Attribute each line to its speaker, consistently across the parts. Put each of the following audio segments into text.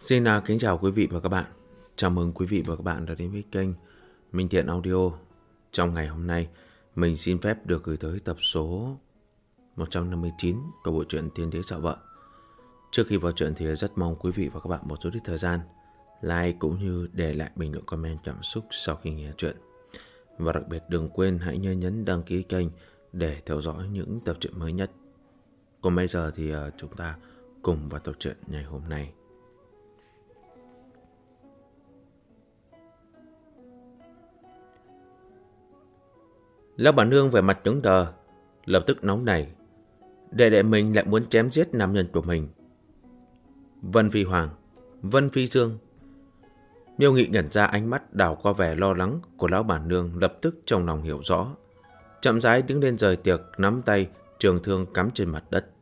Speaker 1: Xin kính chào quý vị và các bạn. Chào mừng quý vị và các bạn đã đến với kênh Minh Thiện Audio. Trong ngày hôm nay, mình xin phép được gửi tới tập số 159 của bộ truyện Tiên Đế Sợ Vợ. Trước khi vào truyện thì rất mong quý vị và các bạn một số ít thời gian like cũng như để lại bình luận comment cảm xúc sau khi nghe truyện. Và đặc biệt đừng quên hãy nhấn đăng ký kênh để theo dõi những tập truyện mới nhất. Còn bây giờ thì chúng ta cùng vào tập truyện ngày hôm nay. Lão bà nương vẻ mặt cứng đờ, lập tức nóng nảy. Đệ mình lại muốn chém giết nam nhân của mình. Vân Phi Hoàng, Vân Phi Dương. Miêu Nghị nhận ra ánh mắt đảo qua vẻ lo lắng của lão bà nương, lập tức trong lòng hiểu rõ. Chậm rãi đứng lên rời tiệc, nắm tay, trường thương cắm trên mặt đất.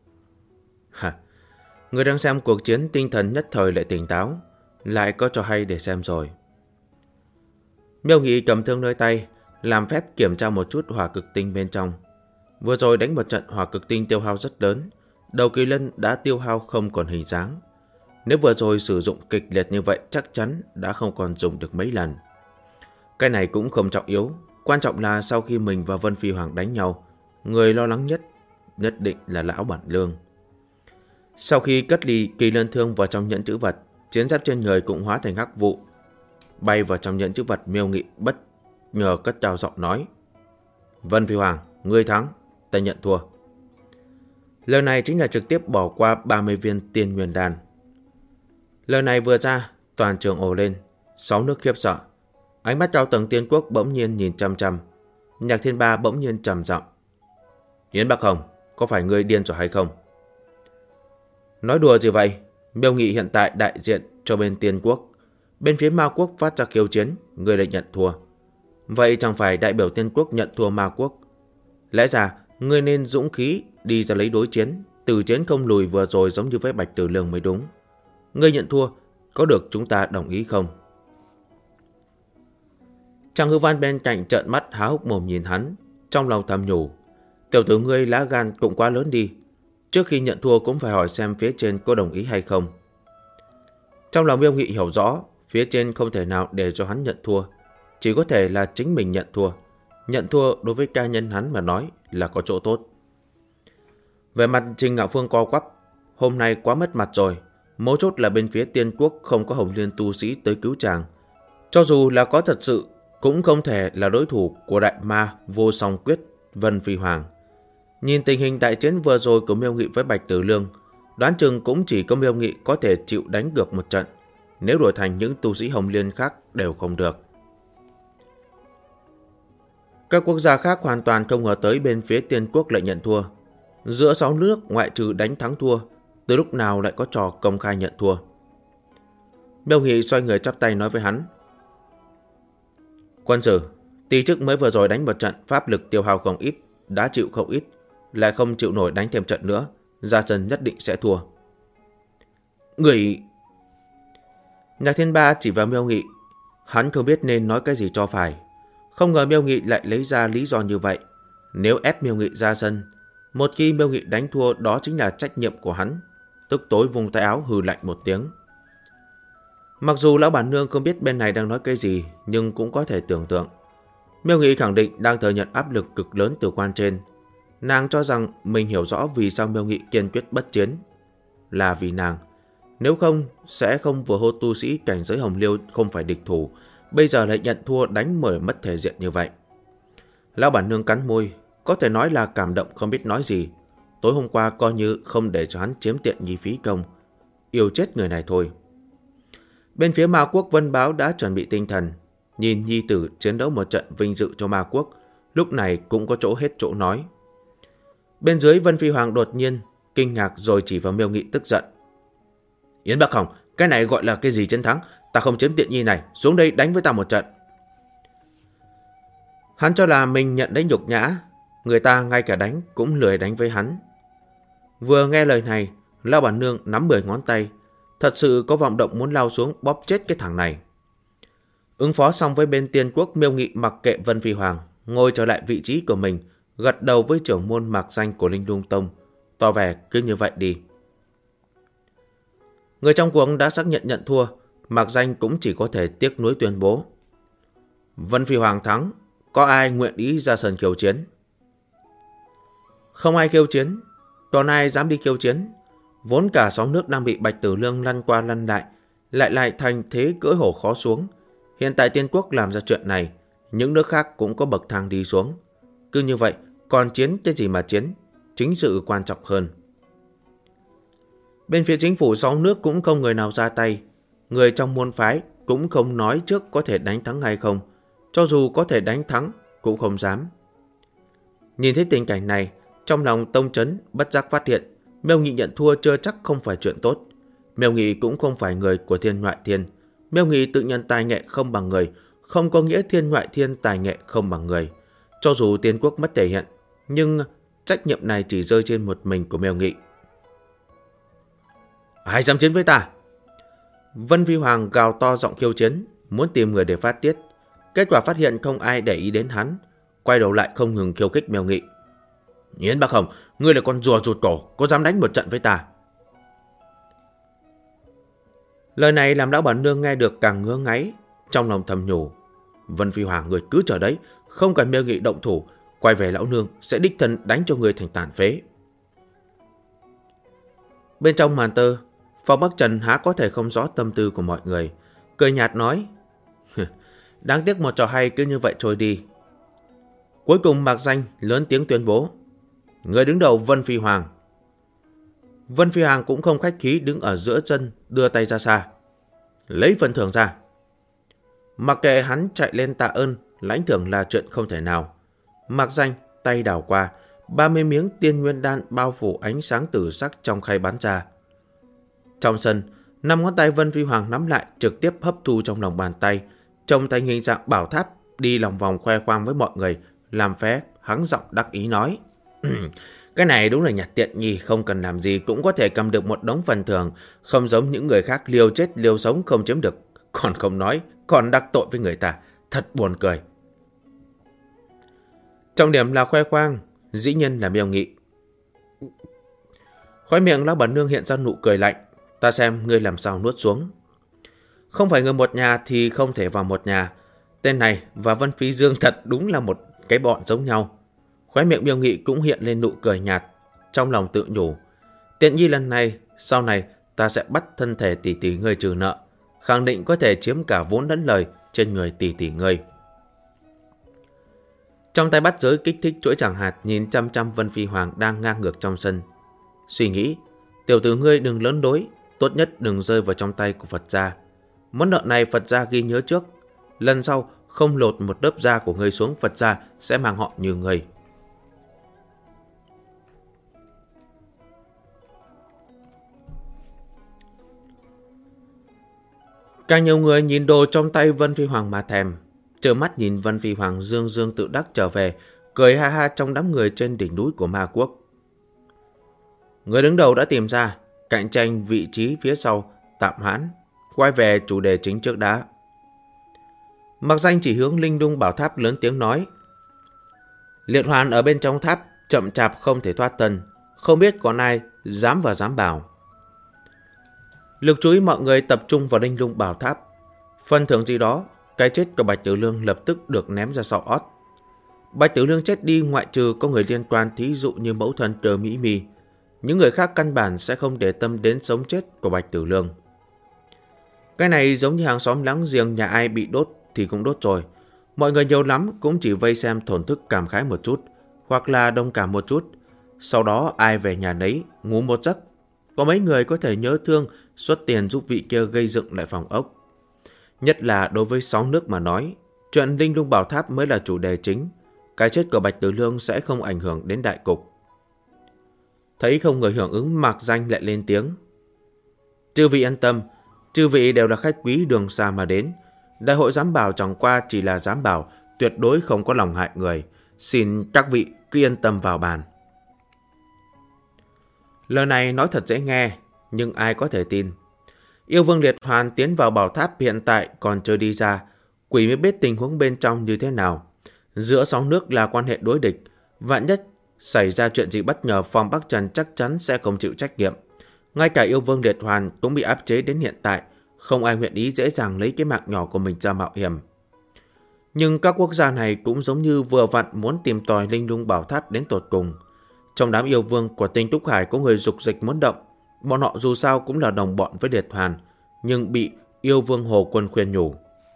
Speaker 1: Người đang xem cuộc chiến tinh thần nhất thời lại tỉnh táo, lại có trò hay để xem rồi. Miêu Nghị cầm thương nơi tay, làm phép kiểm tra một chút hỏa cực tinh bên trong. Vừa rồi đánh một trận hỏa cực tinh tiêu hao rất lớn, đầu kỳ lân đã tiêu hao không còn hình dáng. Nếu vừa rồi sử dụng kịch liệt như vậy chắc chắn đã không còn dùng được mấy lần. Cái này cũng không trọng yếu, quan trọng là sau khi mình và Vân Phi Hoàng đánh nhau, người lo lắng nhất định là lão bản lương. Sau khi cất ly kỳ lân thương vào trong nhẫn trữ vật, chiến giáp trên người cũng hóa thành hắc vụ, bay vào trong nhẫn trữ vật. Miêu Nghị bất ngờ cất cao giọng nói: Vân Phi Hoàng, ngươi thắng, ta nhận thua. Lời này chính là trực tiếp bỏ qua 30 viên tiên nguyên đan. Lời này vừa ra, toàn trường ồ lên, 6 nước khiếp sợ. Ánh mắt cao tầng tiên quốc bỗng nhiên nhìn chăm chăm. Nhạc Thiên Ba bỗng nhiên trầm giọng: Yến Bắc Hồng, có phải ngươi điên rồi hay không? Nói đùa gì vậy? Miêu Nghị hiện tại đại diện cho bên tiên quốc, bên phía ma quốc phát ra khiêu chiến, ngươi lại nhận thua. Vậy chẳng phải đại biểu tiên quốc nhận thua ma quốc? Lẽ ra ngươi nên dũng khí đi ra lấy đối chiến, từ chiến không lùi vừa rồi giống như với Bạch Tử Lương mới đúng. Ngươi nhận thua, có được chúng ta đồng ý không? Trang Hư Văn bên cạnh trợn mắt há hốc mồm nhìn hắn, trong lòng thầm nhủ: tiểu tử ngươi lá gan cũng quá lớn đi, trước khi nhận thua cũng phải hỏi xem phía trên có đồng ý hay không. Trong lòng Miêu Nghị hiểu rõ, phía trên không thể nào để cho hắn nhận thua, chỉ có thể là chính mình nhận thua. Nhận thua đối với ca nhân hắn mà nói là có chỗ tốt. Về mặt Trình Ngạo Phương co quắp, hôm nay quá mất mặt rồi. Mấu chốt là bên phía tiên quốc không có Hồng Liên tu sĩ tới cứu chàng. Cho dù là có thật sự, cũng không thể là đối thủ của đại ma vô song quyết Vân Phi Hoàng. Nhìn tình hình đại chiến vừa rồi của Miêu Nghị với Bạch Tử Lương, đoán chừng cũng chỉ có Miêu Nghị có thể chịu đánh được một trận. Nếu đổi thành những tu sĩ Hồng Liên khác đều không được. Các quốc gia khác hoàn toàn không ngờ tới bên phía tiên quốc lại nhận thua. Giữa 6 nước ngoại trừ đánh thắng thua, từ lúc nào lại có trò công khai nhận thua? Miêu Nghị xoay người chắp tay nói với hắn: Quân sử, tỷ chức mới vừa rồi đánh một trận, pháp lực tiêu hao không ít, đã chịu không ít, lại không chịu nổi đánh thêm trận nữa, ra sân nhất định sẽ thua. Người... Nhạc Thiên Ba chỉ vào Miêu Nghị, hắn không biết nên nói cái gì cho phải. Không ngờ Miêu Nghị lại lấy ra lý do như vậy. Nếu ép Miêu Nghị ra sân, một khi Miêu Nghị đánh thua, đó chính là trách nhiệm của hắn. Tức tối vùng tay áo hừ lạnh một tiếng. Mặc dù lão bản nương không biết bên này đang nói cái gì, nhưng cũng có thể tưởng tượng. Miêu Nghị khẳng định đang thừa nhận áp lực cực lớn từ quan trên. Nàng cho rằng mình hiểu rõ vì sao Miêu Nghị kiên quyết bất chiến. Là vì nàng, nếu không sẽ không vừa hô tu sĩ cảnh giới Hồng Liêu không phải địch thủ, bây giờ lại nhận thua đánh mở mất thể diện như vậy. Lão bản nương cắn môi, có thể nói là cảm động không biết nói gì. Tối hôm qua coi như không để cho hắn chiếm tiện nghi phí công, yêu chết người này thôi. Bên phía ma quốc, Vân Báo đã chuẩn bị tinh thần, nhìn nhi tử chiến đấu một trận vinh dự cho ma quốc, lúc này cũng có chỗ hết chỗ nói. Bên dưới, Vân Phi Hoàng đột nhiên kinh ngạc rồi chỉ vào Miêu Nghị tức giận: Yến Bắc Hồng, cái này gọi là cái gì chiến thắng? Ta không chiếm tiện nghi này, xuống đây đánh với ta một trận. Hắn cho là mình nhận lấy nhục nhã, người ta ngay cả đánh cũng lười đánh với hắn. Vừa nghe lời này, lão bản nương nắm 10 ngón tay, thật sự có vọng động muốn lao xuống bóp chết cái thằng này. Ứng phó xong với bên tiên quốc, Miêu Nghị mặc kệ Vân Phi Hoàng, ngồi trở lại vị trí của mình, gật đầu với trưởng môn mạc danh của Linh Lung Tông, tỏ vẻ cứ như vậy đi. Người trong cuộc đã xác nhận thua, Mạc Danh cũng chỉ có thể tiếc nuối tuyên bố: Vân Phi Hoàng thắng, có ai nguyện ý ra sân khiêu chiến? Không ai khiêu chiến, còn ai dám đi khiêu chiến? Vốn cả 6 nước đang bị Bạch Tử Lương lăn qua lăn lại thành thế cưỡi hổ khó xuống. Hiện tại Tiên Quốc làm ra chuyện này, những nước khác cũng có bậc thang đi xuống. Cứ như vậy, còn chiến cái gì mà chiến, chính sự quan trọng hơn. Bên phía chính phủ 6 nước cũng không người nào ra tay. Người trong môn phái cũng không nói trước có thể đánh thắng hay không. Cho dù có thể đánh thắng, cũng không dám. Nhìn thấy tình cảnh này, trong lòng Tông Chấn bất giác phát hiện Miêu Nghị nhận thua chưa chắc không phải chuyện tốt. Miêu Nghị cũng không phải người của Thiên Ngoại Thiên. Miêu Nghị tự nhận tài nghệ không bằng người, không có nghĩa Thiên Ngoại Thiên tài nghệ không bằng người. Cho dù Tiên Quốc mất thể hiện, nhưng trách nhiệm này chỉ rơi trên một mình của Miêu Nghị. Ai dám chiến với ta? Vân Phi Hoàng gào to giọng khiêu chiến, muốn tìm người để phát tiết. Kết quả phát hiện không ai để ý đến hắn, quay đầu lại không ngừng khiêu khích Miêu Nghị. Nhiến Bác Hồng, ngươi là con rùa rụt cổ, có dám đánh một trận với ta? Lời này làm lão bản nương nghe được càng ngứa ngáy, trong lòng thầm nhủ: Vân Phi Hoàng, người cứ chờ đấy, không cần Miêu Nghị động thủ, quay về lão nương sẽ đích thân đánh cho người thành tàn phế. Bên trong màn tơ, Phong Bắc Trần há có thể không rõ tâm tư của mọi người, cười nhạt nói: Đáng tiếc một trò hay cứ như vậy trôi đi. Cuối cùng Mạc Danh lớn tiếng tuyên bố: Người đứng đầu Vân Phi Hoàng. Vân Phi Hoàng cũng không khách khí đứng ở giữa sân, đưa tay ra xa: Lấy phần thưởng ra. Mặc kệ hắn chạy lên tạ ơn, lãnh thưởng là chuyện không thể nào. Mạc Danh tay đảo qua, 30 miếng tiên nguyên đan bao phủ ánh sáng tử sắc trong khay bắn ra. Trong sân, 5 ngón tay Vân Phi Hoàng nắm lại trực tiếp hấp thu trong lòng bàn tay, trông thành hình dạng bảo tháp, đi lòng vòng khoe khoang với mọi người, làm phé hắng giọng đắc ý nói: Cái này đúng là nhặt tiện nghi, không cần làm gì cũng có thể cầm được một đống phần thưởng, không giống những người khác liều chết liều sống không chiếm được, còn không nói, còn đắc tội với người ta, thật buồn cười. Trọng điểm là khoe khoang, dĩ nhiên là Miêu Nghị. Khóe miệng lão bản nương hiện ra nụ cười lạnh: Ta xem ngươi làm sao nuốt xuống. Không phải người một nhà thì không thể vào một nhà. Tên này và Vân Phi Dương thật đúng là một cái bọn giống nhau. Khóe miệng Miêu Nghị cũng hiện lên nụ cười nhạt, trong lòng tự nhủ: Tiện nhi lần này, sau này ta sẽ bắt thân thể tỷ tỷ ngươi trừ nợ, khẳng định có thể chiếm cả vốn lẫn lời trên người tỷ tỷ ngươi. Trong tay bắt giới kích thích chuỗi chẳng hạt nhìn chăm chăm Vân Phi Hoàng đang ngang ngược trong sân, suy nghĩ: Tiểu tử ngươi đừng lớn đối, tốt nhất đừng rơi vào trong tay của Phật gia. Món nợ này Phật gia ghi nhớ trước, lần sau không lột một lớp da của ngươi xuống, Phật gia sẽ mang họ như ngươi. Càng nhiều người nhìn đồ trong tay Vân Phi Hoàng mà thèm, trơ mắt nhìn Vân Phi Hoàng dương dương tự đắc trở về, cười ha ha trong đám người trên đỉnh núi của Ma Quốc. Người đứng đầu đã tìm ra, cạnh tranh vị trí phía sau tạm hoãn, quay về chủ đề chính trước đã. Mạc Danh chỉ hướng Linh Lung Bảo Tháp lớn tiếng nói: Liệt Hoàn ở bên trong tháp chậm chạp không thể thoát thân, không biết còn ai dám và dám bảo. Lực chú ý mọi người tập trung vào Linh Lung Bảo Tháp. Phần thưởng gì đó, cái chết của Bạch Tử Lương lập tức được ném ra sau ót. Bạch Tử Lương chết đi ngoại trừ có người liên quan, thí dụ như mẫu thân Tờ Mỹ Mi. Những người khác căn bản sẽ không để tâm đến sống chết của Bạch Tử Lương. Cái này giống như hàng xóm láng giềng, nhà ai bị đốt thì cũng đốt rồi. Mọi người nhiều lắm cũng chỉ vây xem thổn thức cảm khái một chút, hoặc là đồng cảm một chút. Sau đó ai về nhà nấy, ngủ một giấc. Có mấy người có thể nhớ thương, xuất tiền giúp vị kia gây dựng lại phòng ốc. Nhất là đối với 6 nước mà nói, chuyện Linh Lung Bảo Tháp mới là chủ đề chính. Cái chết của Bạch Tử Lương sẽ không ảnh hưởng đến đại cục. Thấy không người hưởng ứng, Mạc Danh lại lên tiếng: Chư vị yên tâm, chư vị đều là khách quý đường xa mà đến. Đại hội giám bảo chẳng qua chỉ là giám bảo, tuyệt đối không có lòng hại người. Xin các vị cứ yên tâm vào bàn. Lời này nói thật dễ nghe, nhưng ai có thể tin. Yêu Vương Liệt Hoàn tiến vào bảo tháp hiện tại còn chưa đi ra, quỷ mới biết tình huống bên trong như thế nào. Giữa 6 nước là quan hệ đối địch, vạn nhất xảy ra chuyện gì bất ngờ, Phong Bắc Trần chắc chắn sẽ không chịu trách nhiệm. Ngay cả yêu vương Liệt Hoàn cũng bị áp chế đến hiện tại, không ai nguyện ý dễ dàng lấy cái mạng nhỏ của mình ra mạo hiểm. Nhưng các quốc gia này cũng giống như vừa vặn muốn tìm tòi linh lung bảo tháp đến tột cùng. Trong đám yêu vương của Tinh Túc Hải có người dục dịch muốn động. Bọn họ dù sao cũng là đồng bọn với Liệt Hoàn, nhưng bị yêu vương Hồ Quân khuyên nhủ.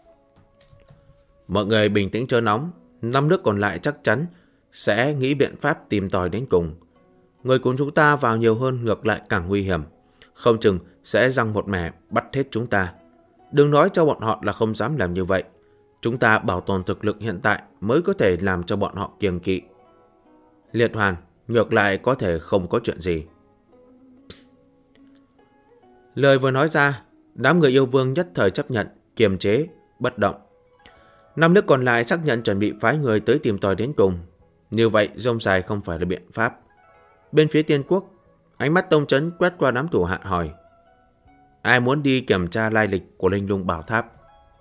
Speaker 1: Mọi người bình tĩnh chớ nóng, 5 nước còn lại chắc chắn sẽ nghĩ biện pháp tìm tòi đến cùng. Người cùng chúng ta vào nhiều hơn ngược lại càng nguy hiểm. Không chừng sẽ giăng một mẻ bắt hết chúng ta. Đừng nói cho bọn họ là không dám làm như vậy. Chúng ta bảo tồn thực lực hiện tại mới có thể làm cho bọn họ kiêng kỵ. Liệt Hoàn ngược lại có thể không có chuyện gì. Lời vừa nói ra, đám người yêu vương nhất thời chấp nhận, kiềm chế, bất động. 5 nước còn lại xác nhận chuẩn bị phái người tới tìm tòi đến cùng. Như vậy rông dài không phải là biện pháp. Bên phía Tiên Quốc, ánh mắt Tông Chấn quét qua đám thủ hạ hỏi: ai muốn đi kiểm tra lai lịch của linh lung bảo tháp?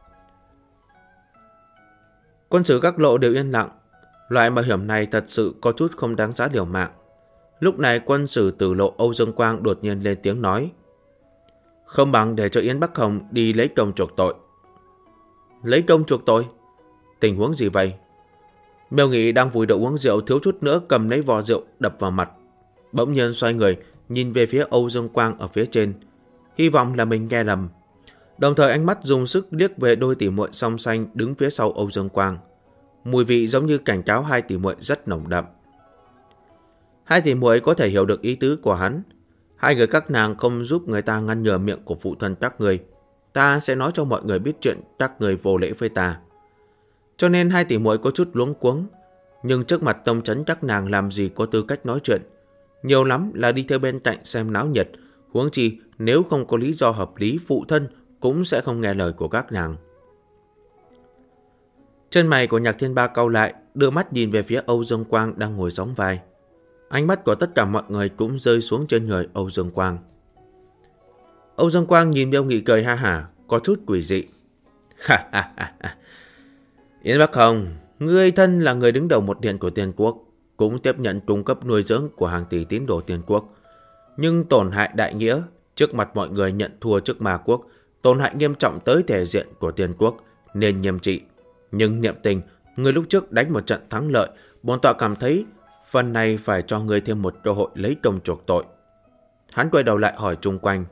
Speaker 1: Quân sử các lộ đều yên lặng. Loại mạo hiểm này thật sự có chút không đáng giá liều mạng. Lúc này quân sử tử lộ Âu Dương Quang đột nhiên lên tiếng nói: không bằng để cho Yến Bắc Hồng đi lấy công chuộc tội. Lấy công chuộc tội? Tình huống gì vậy? Miêu Nghị đang vùi đầu uống rượu, thiếu chút nữa cầm lấy vò rượu đập vào mặt. Bỗng nhiên xoay người nhìn về phía Âu Dương Quang ở phía trên, hy vọng là mình nghe lầm. Đồng thời ánh mắt dùng sức liếc về đôi tỷ muội song xanh đứng phía sau Âu Dương Quang. Mùi vị giống như cảnh cáo hai tỷ muội rất nồng đậm. Hai tỷ muội có thể hiểu được ý tứ của hắn. Hai người các nàng không giúp người ta ngăn nhờ miệng của phụ thân các người. Ta sẽ nói cho mọi người biết chuyện các người vô lễ với ta. Cho nên hai tỷ muội có chút luống cuống. Nhưng trước mặt Tông Chấn các nàng làm gì có tư cách nói chuyện. Nhiều lắm là đi theo bên cạnh xem náo nhiệt. Huống chi nếu không có lý do hợp lý, phụ thân cũng sẽ không nghe lời của các nàng. Chân mày của Nhạc Thiên Ba cau lại, đưa mắt nhìn về phía Âu Dương Quang đang ngồi sóng vai. Ánh mắt của tất cả mọi người cũng rơi xuống trên người Âu Dương Quang. Âu Dương Quang nhìn Miêu Nghị cười ha hả, có chút quỷ dị. Yến Bắc Hồng, ngươi thân là người đứng đầu một điện của Tiên Quốc, cũng tiếp nhận cung cấp nuôi dưỡng của hàng tỷ tín đồ Tiên Quốc. Nhưng tổn hại đại nghĩa, trước mặt mọi người nhận thua trước Ma Quốc, tổn hại nghiêm trọng tới thể diện của Tiên Quốc, nên nghiêm trị. Nhưng niệm tình, người lúc trước đánh một trận thắng lợi, bổn tọa cảm thấy phần này phải cho người thêm một cơ hội lấy công chuộc tội. Hắn quay đầu lại hỏi chung quanh: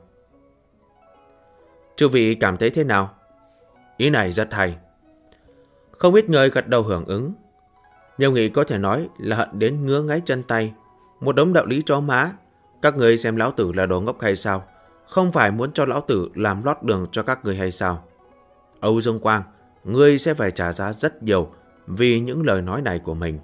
Speaker 1: chư vị cảm thấy thế nào? Ý này rất hay. Không ít người gật đầu hưởng ứng. Miêu Nghị có thể nói là hận đến ngứa ngáy chân tay. Một đống đạo lý chó má. Các người xem lão tử là đồ ngốc hay sao? Không phải muốn cho lão tử làm lót đường cho các người hay sao? Âu Dương Quang, ngươi sẽ phải trả giá rất nhiều vì những lời nói này của mình.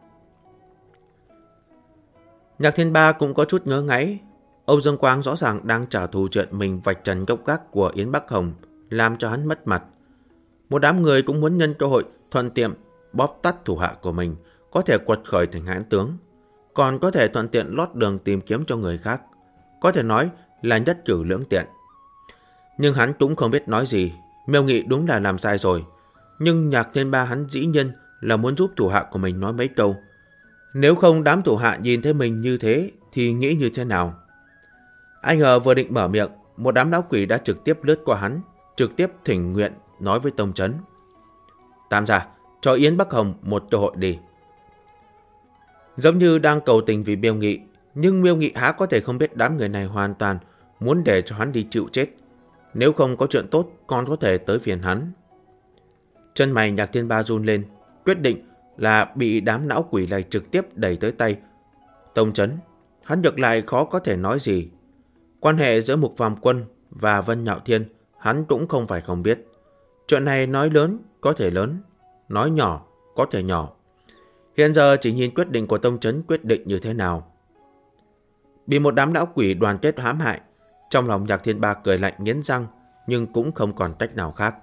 Speaker 1: Nhạc Thiên Ba cũng có chút ngớ ngáy. Âu Dương Quang rõ ràng đang trả thù chuyện mình vạch trần gốc gác của Yến Bắc Hồng, làm cho hắn mất mặt. Một đám người cũng muốn nhân cơ hội thuận tiện bóp tắt thủ hạ của mình, có thể quật khởi thành hãn tướng, còn có thể thuận tiện lót đường tìm kiếm cho người khác, có thể nói là nhất cử lưỡng tiện. Nhưng hắn cũng không biết nói gì. Miêu Nghị đúng là làm sai rồi, nhưng Nhạc Thiên Ba hắn dĩ nhiên là muốn giúp thủ hạ của mình nói mấy câu. Nếu không đám thủ hạ nhìn thấy mình như thế thì nghĩ như thế nào? Ai ngờ vừa định mở miệng, một đám lão quỷ đã trực tiếp lướt qua hắn, trực tiếp thỉnh nguyện nói với Tông Chấn: Tam gia, cho Yến Bắc Hồng một cơ hội đi. Giống như đang cầu tình vì Miêu Nghị, nhưng Miêu Nghị há có thể không biết đám người này hoàn toàn muốn để cho hắn đi chịu chết. Nếu không có chuyện tốt còn có thể tới phiền hắn. Chân mày Nhạc Thiên Ba run lên, quyết định là bị đám não quỷ này trực tiếp đẩy tới tay Tông Chấn. Hắn ngược lại khó có thể nói gì. Quan hệ giữa Mục Phàm Quân và Vân Nhạo Thiên hắn cũng không phải không biết. Chuyện này nói lớn có thể lớn, nói nhỏ có thể nhỏ. Hiện giờ chỉ nhìn quyết định của Tông Chấn quyết định như thế nào. Bị một đám não quỷ đoàn kết hãm hại, trong lòng Nhạc Thiên Ba cười lạnh nghiến răng, nhưng cũng không còn cách nào khác.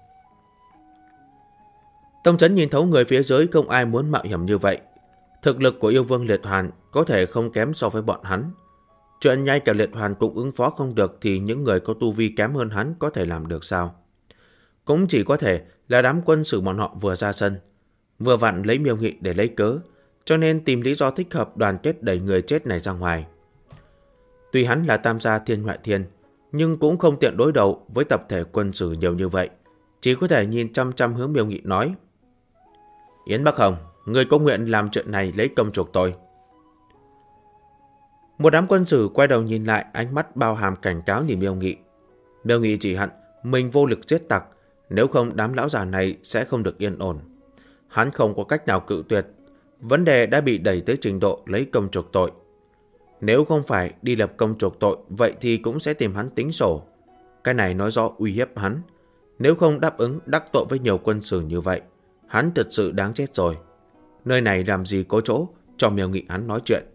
Speaker 1: Tông Chấn nhìn thấu người phía dưới không ai muốn mạo hiểm như vậy. Thực lực của yêu vương Liệt Hoàn có thể không kém so với bọn hắn. Chuyện ngay cả Liệt Hoàn cũng ứng phó không được thì những người có tu vi kém hơn hắn có thể làm được sao? Cũng chỉ có thể là đám quân sử bọn họ vừa ra sân, vừa vặn lấy Miêu Nghị để lấy cớ, cho nên tìm lý do thích hợp đoàn kết đẩy người chết này ra ngoài. Tuy hắn là tam gia Thiên Ngoại Thiên, nhưng cũng không tiện đối đầu với tập thể quân sử nhiều như vậy, chỉ có thể nhìn chăm chăm hướng Miêu Nghị nói: Yến Bắc Hồng, người có nguyện làm chuyện này lấy công chuộc tội? Một đám quân sử quay đầu nhìn lại, ánh mắt bao hàm cảnh cáo nhìn Miêu Nghị. Miêu Nghị chỉ hận mình vô lực giết tặc, nếu không đám lão già này sẽ không được yên ổn. Hắn không có cách nào cự tuyệt, vấn đề đã bị đẩy tới trình độ lấy công chuộc tội. Nếu không phải đi lập công chuộc tội, vậy thì cũng sẽ tìm hắn tính sổ. Cái này nói rõ uy hiếp hắn. Nếu không đáp ứng đắc tội với nhiều quân sử như vậy, hắn thật sự đáng chết rồi. Nơi này làm gì có chỗ cho Miêu Nghị hắn nói chuyện.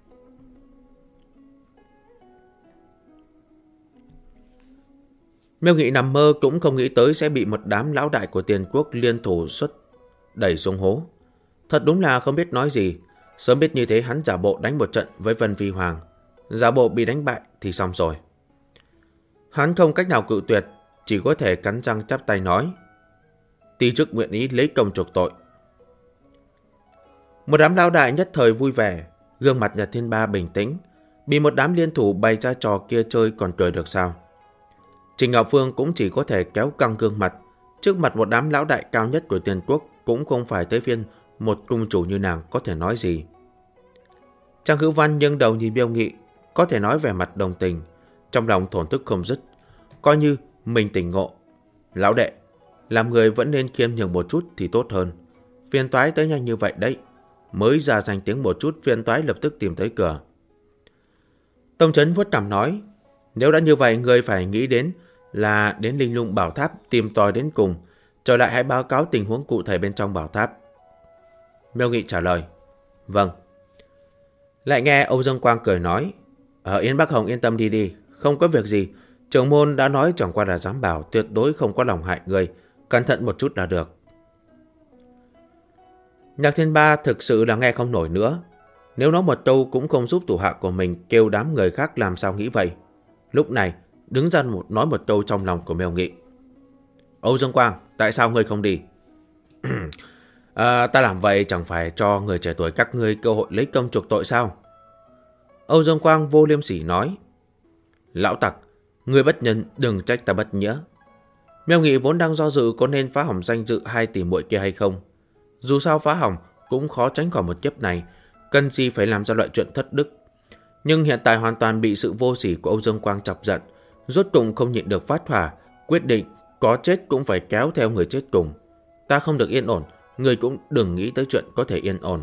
Speaker 1: Miêu Nghị nằm mơ cũng không nghĩ tới sẽ bị một đám lão đại của Tiền Quốc liên thủ xuất đẩy xuống hố. Thật đúng là không biết nói gì. Sớm biết như thế hắn giả bộ đánh một trận với Vân Phi Hoàng. Giả bộ bị đánh bại thì xong rồi. Hắn không cách nào cự tuyệt, chỉ có thể cắn răng chắp tay nói: Ti chức nguyện ý lấy công chuộc tội. Một đám lão đại nhất thời vui vẻ, gương mặt Nhạc Thiên Ba bình tĩnh. Bị một đám liên thủ bày ra trò kia chơi còn cười được sao? Trình Ngạo Phương cũng chỉ có thể kéo căng gương mặt. Trước mặt một đám lão đại cao nhất của Tiền Quốc, cũng không phải tới phiên một cung chủ như nàng có thể nói gì. Trang Hữu Văn nghiêng đầu nhìn Miêu Nghị, có thể nói vẻ mặt đồng tình, trong lòng thổn thức không dứt, coi như mình tỉnh ngộ. Lão đệ, làm người vẫn nên khiêm nhường một chút thì tốt hơn. Phiền toái tới nhanh như vậy đấy, mới ra danh tiếng một chút, phiền toái lập tức tìm tới cửa. Tông Chấn vuốt cằm nói: Nếu đã như vậy, người phải nghĩ đến là đến Linh Lung Bảo Tháp tìm tòi đến cùng, trở lại hãy báo cáo tình huống cụ thể bên trong bảo tháp. Miêu Nghị trả lời: Vâng. Lại nghe Âu Dương Quang cười nói: Yến Bắc Hồng yên tâm đi, không có việc gì. Trưởng môn đã nói chẳng qua là dám bảo, tuyệt đối không có lòng hại người, cẩn thận một chút là được. Nhạc Thiên Ba thực sự là nghe không nổi nữa. Nếu nói một câu cũng không giúp thủ hạ của mình, kêu đám người khác làm sao nghĩ vậy. Lúc này đứng ra nói một câu trong lòng của Miêu Nghị: Âu Dương Quang, tại sao ngươi không đi? Ta làm vậy chẳng phải cho người trẻ tuổi các ngươi cơ hội lấy công chuộc tội sao? Âu Dương Quang vô liêm sỉ nói: Lão tặc, ngươi bất nhân, đừng trách ta bất nghĩa. Miêu Nghị vốn đang do dự có nên phá hỏng danh dự hai tỷ muội kia hay không. Dù sao phá hỏng cũng khó tránh khỏi một kiếp này, cần gì phải làm ra loại chuyện thất đức. Nhưng hiện tại hoàn toàn bị sự vô sỉ của Âu Dương Quang chọc giận, rốt cùng không nhịn được phát hỏa, quyết định có chết cũng phải kéo theo người chết cùng. Ta không được yên ổn, người cũng đừng nghĩ tới chuyện có thể yên ổn.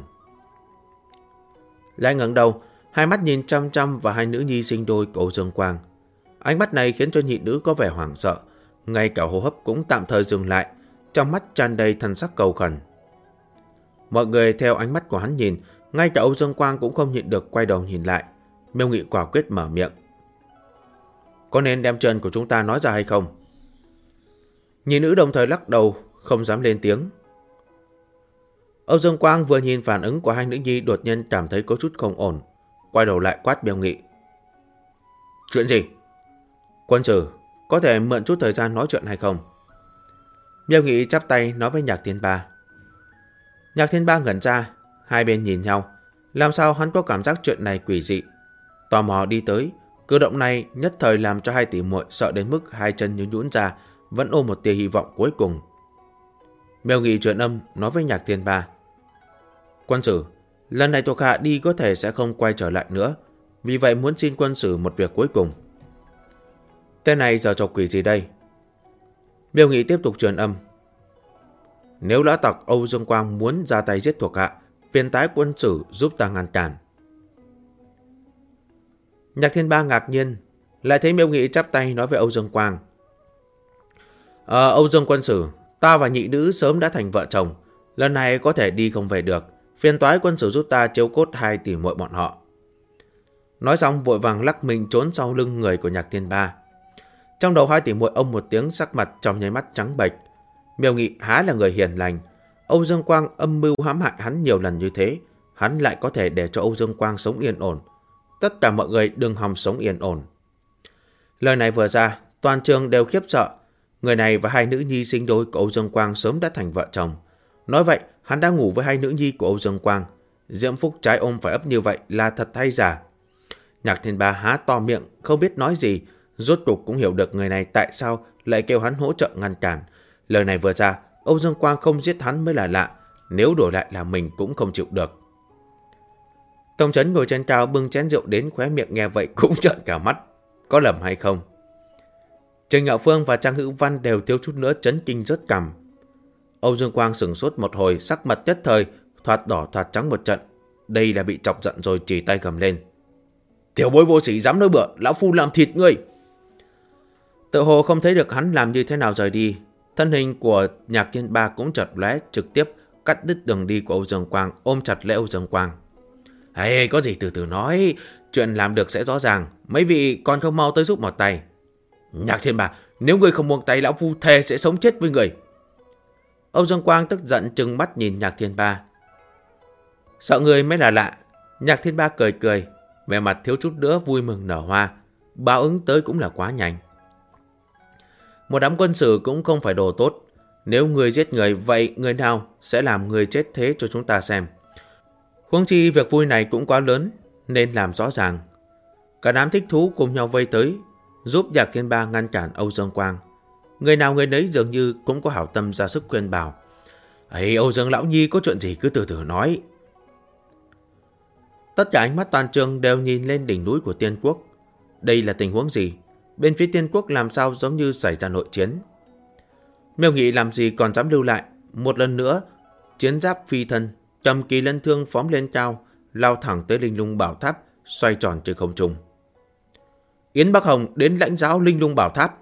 Speaker 1: Lại ngẩng đầu, hai mắt nhìn chăm chăm vào hai nữ nhi sinh đôi của Âu Dương Quang. Ánh mắt này khiến cho nhị nữ có vẻ hoảng sợ, ngay cả hô hấp cũng tạm thời dừng lại, trong mắt tràn đầy thần sắc cầu khẩn. Mọi người theo ánh mắt của hắn nhìn, ngay cả Âu Dương Quang cũng không nhịn được quay đầu nhìn lại. Miêu Nghị quả quyết mở miệng: Có nên đem chuyện của chúng ta nói ra hay không? Nhị nữ đồng thời lắc đầu, không dám lên tiếng. Âu Dương Quang vừa nhìn phản ứng của hai nữ nhi, đột nhiên cảm thấy có chút không ổn, quay đầu lại quát Miêu Nghị: Chuyện gì? Quân sử, có thể mượn chút thời gian nói chuyện hay không? Miêu Nghị chắp tay nói với Nhạc Thiên Ba. Nhạc Thiên Ba ngẩn ra, hai bên nhìn nhau, làm sao hắn có cảm giác chuyện này quỷ dị. Tò mò đi tới, cử động này nhất thời làm cho hai tỷ muội sợ đến mức hai chân như nhũn ra, vẫn ôm một tia hy vọng cuối cùng. Miêu Nghị truyền âm nói với Nhạc Thiên Ba: Quân sử, lần này thuộc hạ đi có thể sẽ không quay trở lại nữa, vì vậy muốn xin quân sử một việc cuối cùng. Tên này giờ trò quỷ gì đây? Miêu Nghị tiếp tục truyền âm: Nếu lão tặc Âu Dương Quang muốn ra tay giết thuộc hạ, phiền toái quân sử giúp ta ngăn cản. Nhạc Thiên Ba ngạc nhiên, lại thấy Miêu Nghị chắp tay nói với Âu Dương Quang: Âu Dương quân sử, ta và nhị nữ sớm đã thành vợ chồng, lần này có thể đi không về được, phiền toái quân sử giúp ta chiếu cốt hai tỷ muội bọn họ. Nói xong vội vàng lắc mình trốn sau lưng người của Nhạc Thiên Ba. Trong đầu hai tỷ muội ông một tiếng, sắc mặt trong nháy mắt trắng bệch. Miêu Nghị há là người hiền lành, Âu Dương Quang âm mưu hãm hại hắn nhiều lần như thế, hắn lại có thể để cho Âu Dương Quang sống yên ổn. Tất cả mọi người đừng hòng sống yên ổn. Lời này vừa ra, toàn trường đều khiếp sợ. Người này và hai nữ nhi sinh đôi của Âu Dương Quang sớm đã thành vợ chồng. Nói vậy, hắn đã ngủ với hai nữ nhi của Âu Dương Quang. Diễm Phúc trái ôm phải ấp như vậy là thật hay giả? Nhạc Thiên Ba há to miệng, không biết nói gì, rốt cục cũng hiểu được người này tại sao lại kêu hắn hỗ trợ ngăn cản. Lời này vừa ra, Âu Dương Quang không giết hắn mới là lạ, nếu đổi lại là mình cũng không chịu được. Tông Chấn ngồi trên cao bưng chén rượu đến, khóe miệng nghe vậy cũng trợn cả mắt. Có lầm hay không? Trần Ngạo Phương và Trang Hữu Văn đều thiếu chút nữa chấn kinh rớt cằm. Âu Dương Quang sửng sốt một hồi, sắc mặt nhất thời thoạt đỏ thoạt trắng một trận. Đây là bị chọc giận rồi, chỉ tay gầm lên. Tiểu bối vô sĩ dám nói bừa, lão phu làm thịt ngươi. Tự hồ không thấy được hắn làm như thế nào rời đi, thân hình của Nhạc Thiên Ba cũng chợt lóe, trực tiếp cắt đứt đường đi của Âu Dương Quang, ôm chặt lấy Âu Dương Quang. Hey, có gì từ từ nói, chuyện làm được sẽ rõ ràng, mấy vị còn không mau tới giúp một tay. Nhạc Thiên Ba, nếu ngươi không buông tay, lão phu thề sẽ sống chết với người. Âu Dương Quang tức giận trừng mắt nhìn Nhạc Thiên Ba. Sợ người mới là lạ. Nhạc Thiên Ba cười cười, vẻ mặt thiếu chút nữa vui mừng nở hoa. Báo ứng tới cũng là quá nhanh. Một đám quân sử cũng không phải đồ tốt. Nếu người giết người, vậy người nào sẽ làm người chết thế cho chúng ta xem. Huống chi việc vui này cũng quá lớn, nên làm rõ ràng. Cả đám thích thú cùng nhau vây tới, giúp Nhạc Thiên Ba ngăn cản Âu Dương Quang. Người nào người nấy dường như cũng có hảo tâm ra sức khuyên bảo. Ấy, Âu Dương lão nhi, có chuyện gì cứ từ từ nói. Tất cả ánh mắt toàn trường đều nhìn lên đỉnh núi của Tiên Quốc. Đây là tình huống gì? Bên phía Tiên Quốc làm sao giống như xảy ra nội chiến? Miêu Nghị làm gì còn dám lưu lại? Một lần nữa, chiến giáp phi thân, cầm kỳ lân thương phóng lên cao, lao thẳng tới Linh Lung Bảo Tháp, xoay tròn trên không trung. Yến Bắc Hồng đến lãnh giáo Linh Lung Bảo Tháp.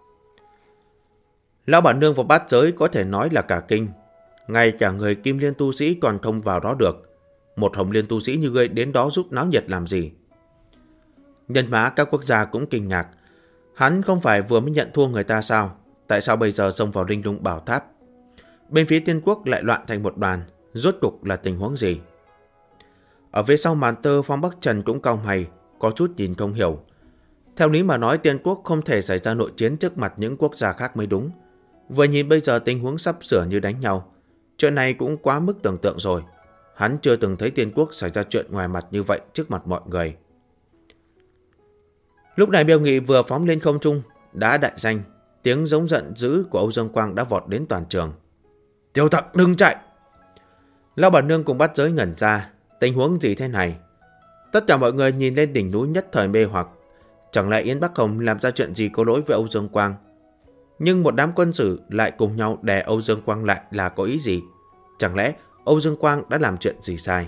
Speaker 1: Lão bản nương và bát giới có thể nói là cả kinh. Ngay cả người Kim Liên tu sĩ còn không vào đó được. Một Hồng Liên tu sĩ như ngươi đến đó giúp náo nhiệt làm gì? Nhân mã các quốc gia cũng kinh ngạc. Hắn không phải vừa mới nhận thua người ta sao? Tại sao bây giờ xông vào Linh Lung Bảo Tháp? Bên phía Tiên Quốc lại loạn thành một đoàn. Rốt cục là tình huống gì? Ở phía sau màn tơ, Phong Bắc Trần cũng cau mày, có chút nhìn không hiểu. Theo lý mà nói, Tiên Quốc không thể xảy ra nội chiến trước mặt những quốc gia khác mới đúng. Vừa nhìn bây giờ tình huống sắp sửa như đánh nhau. Chuyện này cũng quá mức tưởng tượng rồi. Hắn chưa từng thấy Tiên Quốc xảy ra chuyện ngoài mặt như vậy trước mặt mọi người. Lúc này Miêu Nghị vừa phóng lên không trung, đã đại danh. Tiếng giống giận dữ của Âu Dương Quang đã vọt đến toàn trường. Tiểu Tặc đừng chạy! Lão bản nương cùng bắt giới ngẩn ra. Tình huống gì thế này? Tất cả mọi người nhìn lên đỉnh núi nhất thời mê hoặc. Chẳng lẽ Yến Bắc Hồng làm ra chuyện gì có lỗi với Âu Dương Quang? Nhưng một đám quân sử lại cùng nhau đè Âu Dương Quang lại là có ý gì? Chẳng lẽ Âu Dương Quang đã làm chuyện gì sai?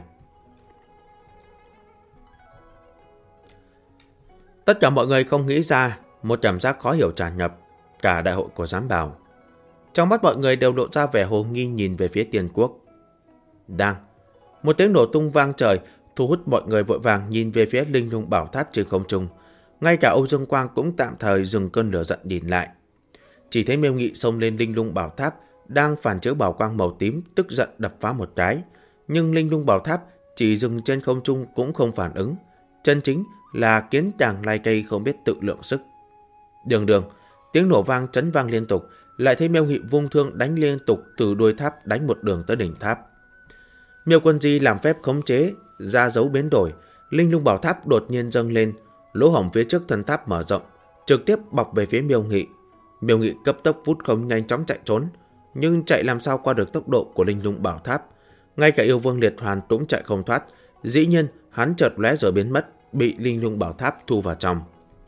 Speaker 1: Tất cả mọi người không nghĩ ra, một cảm giác khó hiểu tràn ngập cả đại hội của giám bảo. Trong mắt mọi người đều lộ ra vẻ hồ nghi nhìn về phía Tiên Quốc. Một tiếng nổ tung vang trời, thu hút mọi người vội vàng nhìn về phía Linh Lung Bảo Tháp trên không trung. Ngay cả Âu Dương Quang cũng tạm thời dừng cơn lửa giận nhìn lại. Chỉ thấy Miêu Nghị xông lên Linh Lung Bảo Tháp, đang phản chiếu bảo quang màu tím, tức giận đập phá một cái. Nhưng Linh Lung Bảo Tháp chỉ dừng trên không trung cũng không phản ứng. Chân chính là kiến chàng lai cây không biết tự lượng sức. Đường, tiếng nổ vang chấn vang liên tục, lại thấy Miêu Nghị vung thương đánh liên tục từ đuôi tháp đánh một đường tới đỉnh tháp. Miêu Quân Di làm phép khống chế, ra dấu biến đổi, Linh Lung Bảo Tháp đột nhiên dâng lên, lỗ hổng phía trước thân tháp mở rộng, trực tiếp bọc về phía Miêu Nghị. Miêu Nghị cấp tốc vút không nhanh chóng chạy trốn, nhưng chạy làm sao qua được tốc độ của Linh Lung Bảo Tháp. Ngay cả Yêu Vương Liệt Hoàn cũng chạy không thoát, dĩ nhiên hắn chợt lóe rồi biến mất, bị Linh Lung Bảo Tháp thu vào trong.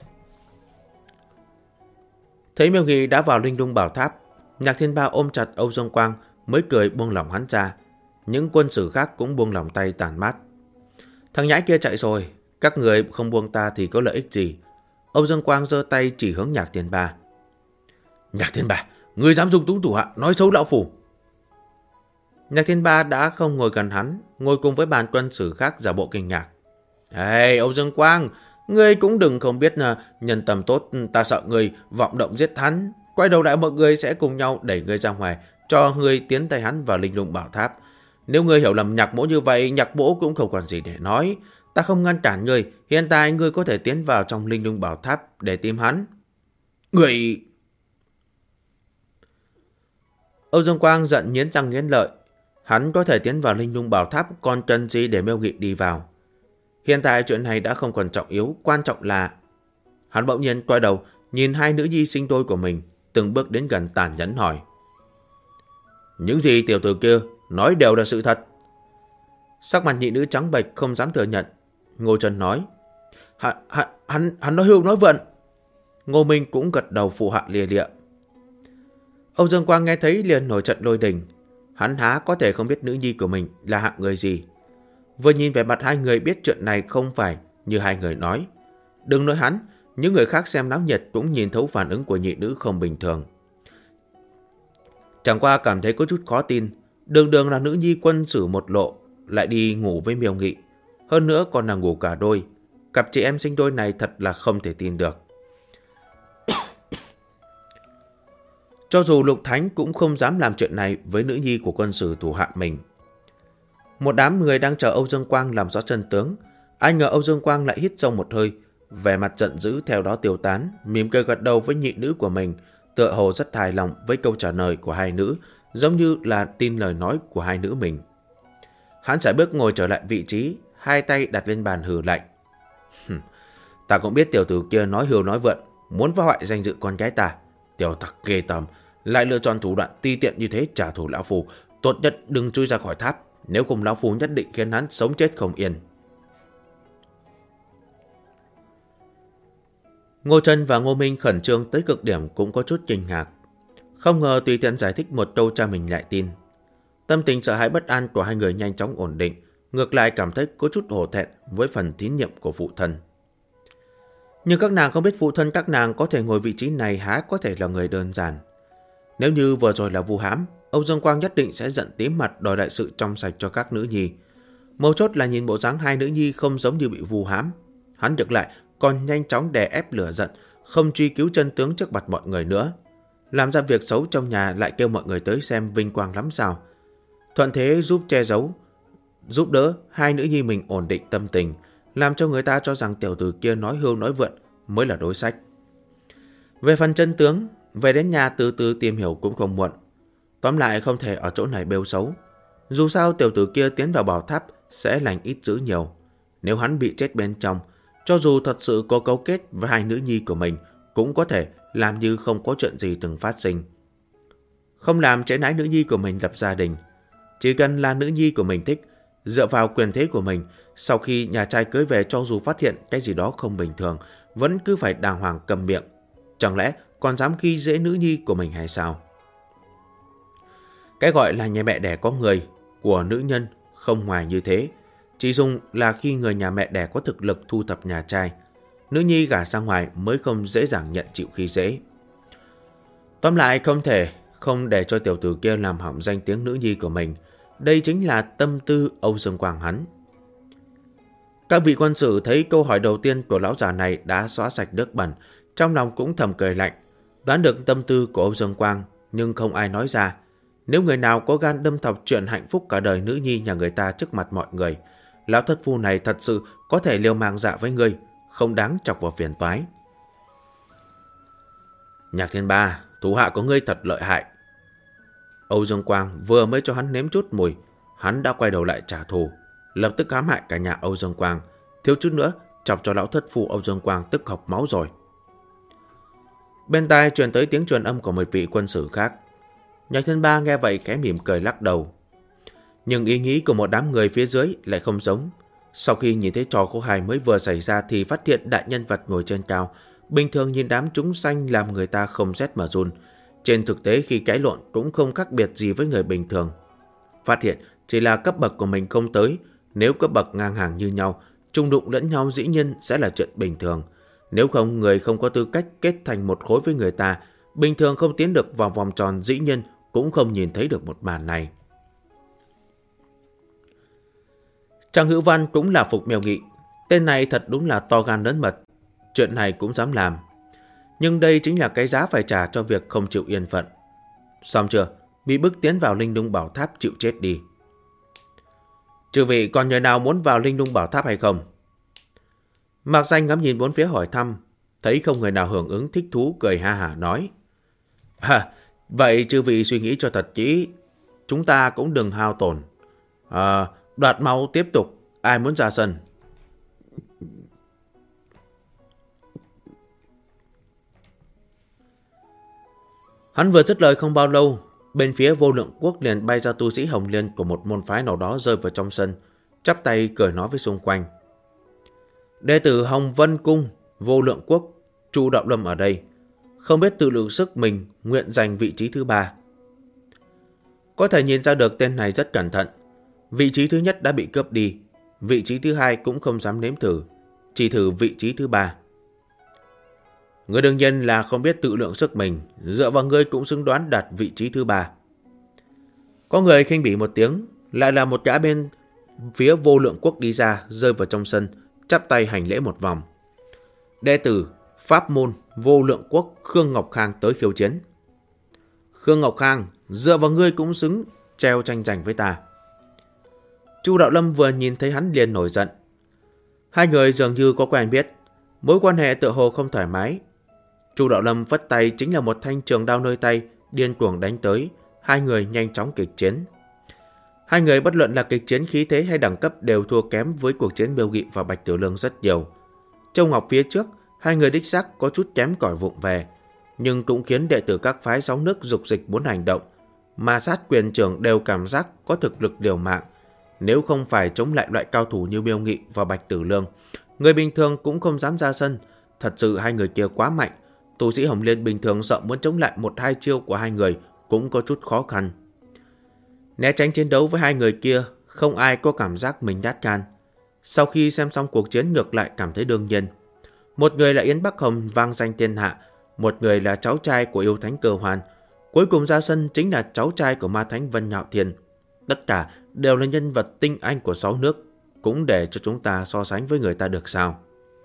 Speaker 1: Thấy Miêu Nghị đã vào Linh Lung Bảo Tháp, Nhạc Thiên Ba ôm chặt Âu Dương Quang mới cười buông lỏng hắn ra. Những quân sử khác cũng buông lỏng tay tàn mát. Thằng nhãi kia chạy rồi, các người không buông ta thì có lợi ích gì? Âu Dương Quang giơ tay chỉ hướng Nhạc Thiên Ba. Nhạc Thiên Ba, người dám dùng túng thủ hạ nói xấu lão phủ. Nhạc Thiên Ba đã không ngồi gần hắn, ngồi cùng với bàn quân sử khác giả bộ kinh ngạc. Hey, Âu Dương Quang, ngươi cũng đừng không biết nhân tầm tốt, ta sợ ngươi vọng động giết hắn. Quay đầu lại mọi người sẽ cùng nhau đẩy ngươi ra ngoài, cho ngươi tiến tay hắn vào Linh Lung Bảo Tháp. Nếu ngươi hiểu lầm Nhạc Mỗ như vậy, Nhạc Mỗ cũng không còn gì để nói. Ta không ngăn cản ngươi, hiện tại ngươi có thể tiến vào trong Linh Lung Bảo Tháp để tìm hắn. Ngươi... Âu Dương Quang giận nghiến răng nghiến lợi. Hắn có thể tiến vào Linh Lung Bảo Tháp, còn cần gì để Miêu Nghị đi vào? Hiện tại chuyện này đã không còn trọng yếu, quan trọng là... Hắn bỗng nhiên quay đầu, nhìn hai nữ nhi sinh đôi của mình, từng bước đến gần tàn nhẫn hỏi. Những gì tiểu tử kia nói đều là sự thật. Sắc mặt nhị nữ trắng bệch không dám thừa nhận. Ngô Trân nói. Hắn nói hưu nói vượn. Ngô Minh cũng gật đầu phụ họa lia lịa. Âu Dương Quang nghe thấy liền nổi trận lôi đình. Hắn há có thể không biết nữ nhi của mình là hạng người gì. Vừa nhìn về mặt hai người biết chuyện này không phải như hai người nói. Đừng nói hắn, những người khác xem náo nhiệt cũng nhìn thấu phản ứng của nhị nữ không bình thường. Chẳng qua cảm thấy có chút khó tin. Đường đường là nữ nhi quân sử một lộ, lại đi ngủ với Miêu Nghị. Hơn nữa còn là ngủ cả đôi. Cặp chị em sinh đôi này thật là không thể tin được. Cho dù Lục Thánh cũng không dám làm chuyện này với nữ nhi của quân sử thủ hạ mình. Một đám người đang chờ Âu Dương Quang làm rõ chân tướng. Ai ngờ Âu Dương Quang lại hít sâu một hơi, vẻ mặt giận dữ theo đó tiêu tán, mỉm cười gật đầu với nhị nữ của mình, tựa hồ rất hài lòng với câu trả lời của hai nữ, giống như là tin lời nói của hai nữ mình. Hắn sải bước ngồi trở lại vị trí, hai tay đặt lên bàn hừ lạnh. Ta cũng biết tiểu tử kia nói hưu nói vượn, muốn phá hoại danh dự con gái ta. Tiểu tặc ghê tởm, lại lựa chọn thủ đoạn ti tiện như thế trả thù lão phu. Tốt nhất đừng chui ra khỏi tháp, nếu không lão phu nhất định khiến hắn sống chết không yên. Ngô Trân và Ngô Minh khẩn trương tới cực điểm cũng có chút kinh ngạc. Không ngờ tùy tiện giải thích một câu cha mình lại tin. Tâm tình sợ hãi bất an của hai người nhanh chóng ổn định, ngược lại cảm thấy có chút hổ thẹn với phần tín nhiệm của phụ thân. Nhưng các nàng không biết phụ thân các nàng có thể ngồi vị trí này há có thể là người đơn giản. Nếu như vừa rồi là vu hãm, Âu Dương Quang nhất định sẽ giận tím mặt đòi lại sự trong sạch cho các nữ nhi. Mấu chốt là nhìn bộ dáng hai nữ nhi không giống như bị vu hãm. Hắn ngược lại còn nhanh chóng đè ép lửa giận, không truy cứu chân tướng trước mặt mọi người nữa. Làm ra việc xấu trong nhà lại kêu mọi người tới xem vinh quang lắm sao. Thuận thế giúp che giấu, giúp đỡ hai nữ nhi mình ổn định tâm tình, làm cho người ta cho rằng tiểu tử kia nói hưu nói vượn mới là đối sách. Về phần chân tướng, về đến nhà từ từ tìm hiểu cũng không muộn. Tóm lại không thể ở chỗ này bêu xấu. Dù sao tiểu tử kia tiến vào bảo tháp sẽ lành ít dữ nhiều. Nếu hắn bị chết bên trong, cho dù thật sự có cấu kết với hai nữ nhi của mình, cũng có thể làm như không có chuyện gì từng phát sinh. Không làm trễ nải nữ nhi của mình lập gia đình. Chỉ cần là nữ nhi của mình thích, dựa vào quyền thế của mình, sau khi nhà trai cưới về cho dù phát hiện cái gì đó không bình thường, vẫn cứ phải đàng hoàng cầm miệng. Chẳng lẽ còn dám khi dễ nữ nhi của mình hay sao? Cái gọi là nhà mẹ đẻ có người của nữ nhân không ngoài như thế. Chỉ dùng là khi người nhà mẹ đẻ có thực lực thu thập nhà trai, nữ nhi gả ra ngoài mới không dễ dàng nhận chịu khi dễ. Tóm lại không thể không để cho tiểu tử kia làm hỏng danh tiếng nữ nhi của mình. Đây chính là tâm tư Âu Dương Quang hắn. Các vị quân sự thấy câu hỏi đầu tiên của lão già này đã xóa sạch nước bẩn, trong lòng cũng thầm cười lạnh, đoán được tâm tư của Âu Dương Quang, nhưng không ai nói ra. Nếu người nào có gan đâm thọc chuyện hạnh phúc cả đời nữ nhi nhà người ta trước mặt mọi người, lão thất phu này thật sự có thể liều mạng dạ với ngươi, không đáng chọc vào phiền toái. Nhạc Thiên Ba, thủ hạ của ngươi thật lợi hại. Âu Dương Quang vừa mới cho hắn nếm chút mùi, hắn đã quay đầu lại trả thù, lập tức hãm hại cả nhà Âu Dương Quang, thiếu chút nữa chọc cho lão thất phu Âu Dương Quang tức học máu rồi. Bên tai truyền tới tiếng truyền âm của một vị quân sử khác. Nhạc Thiên Ba nghe vậy khẽ mỉm cười lắc đầu. Nhưng ý nghĩ của một đám người phía dưới lại không giống. Sau khi nhìn thấy trò khổ hài mới vừa xảy ra thì phát hiện đại nhân vật ngồi trên cao. Bình thường nhìn đám chúng sanh làm người ta không rét mà run. Trên thực tế khi cãi lộn cũng không khác biệt gì với người bình thường. Phát hiện chỉ là cấp bậc của mình không tới. Nếu cấp bậc ngang hàng như nhau, chung đụng lẫn nhau dĩ nhiên sẽ là chuyện bình thường. Nếu không, người không có tư cách kết thành một khối với người ta, bình thường không tiến được vào vòng tròn dĩ nhiên cũng không nhìn thấy được một màn này. Trang Hữu Văn cũng là phục Miêu Nghị. Tên này thật đúng là to gan lớn mật. Chuyện này cũng dám làm. Nhưng đây chính là cái giá phải trả cho việc không chịu yên phận. Xong chưa? Bị bức tiến vào Linh Lung Bảo Tháp chịu chết đi. Chư vị còn người nào muốn vào Linh Lung Bảo Tháp hay không? Mạc Danh ngắm nhìn bốn phía hỏi thăm. Thấy không người nào hưởng ứng thích thú cười ha hả nói. Vậy chư vị suy nghĩ cho thật kỹ. Chúng ta cũng đừng hao tổn. Đoạt máu tiếp tục. Ai muốn ra sân? Hắn vừa dứt lời không bao lâu, bên phía Vô Lượng Quốc liền bay ra tu sĩ Hồng Liên của một môn phái nào đó rơi vào trong sân, chắp tay cười nói với xung quanh. Đệ tử Hồng Vân Cung, Vô Lượng Quốc, Chu Đạo Lâm ở đây, không biết tự lượng sức mình nguyện giành vị trí thứ 3. Có thể nhìn ra được tên này rất cẩn thận. Vị trí thứ nhất đã bị cướp đi, vị trí thứ 2 cũng không dám nếm thử, chỉ thử vị trí thứ 3. Ngươi đương nhiên là không biết tự lượng sức mình, dựa vào ngươi cũng xứng đoán đạt vị trí thứ 3. Có người khinh bỉ một tiếng, lại là một gã bên phía Vô Lượng Quốc đi ra, rơi vào trong sân, chắp tay hành lễ một vòng. Đệ tử Pháp môn Vô Lượng Quốc Khương Ngọc Khang tới khiêu chiến. Khương Ngọc Khang, dựa vào ngươi cũng xứng treo tranh giành với ta. Chu Đạo Lâm vừa nhìn thấy hắn liền nổi giận. Hai người dường như có quen biết, mối quan hệ tựa hồ không thoải mái. Chu Đạo Lâm vất tay chính là một thanh trường đao nơi tay, điên cuồng đánh tới, hai người nhanh chóng kịch chiến. Hai người bất luận là kịch chiến khí thế hay đẳng cấp đều thua kém với cuộc chiến Miêu Nghị và Bạch Tiểu Lương rất nhiều. Châu Ngọc phía trước, hai người đích xác có chút kém cỏi vụng về, nhưng cũng khiến đệ tử các phái sóng nước dục dịch muốn hành động, mà sát quyền trưởng đều cảm giác có thực lực liều mạng. Nếu không phải chống lại loại cao thủ như Miêu Nghị và Bạch Tử Lương, người bình thường cũng không dám ra sân. Thật sự hai người kia quá mạnh, tu sĩ Hồng Liên bình thường sợ muốn chống lại 1-2 chiêu của hai người cũng có chút khó khăn. Né tránh chiến đấu với hai người kia, không ai có cảm giác mình nhát gan. Sau khi xem xong cuộc chiến ngược lại cảm thấy đương nhiên. Một người là Yến Bắc Hồng vang danh thiên hạ, một người là cháu trai của yêu thánh Cơ Hoan, cuối cùng ra sân chính là cháu trai của ma thánh Vân Nhạo Thiên. Tất cả đều là nhân vật tinh anh của 6 nước, cũng để cho chúng ta so sánh với người ta được sao.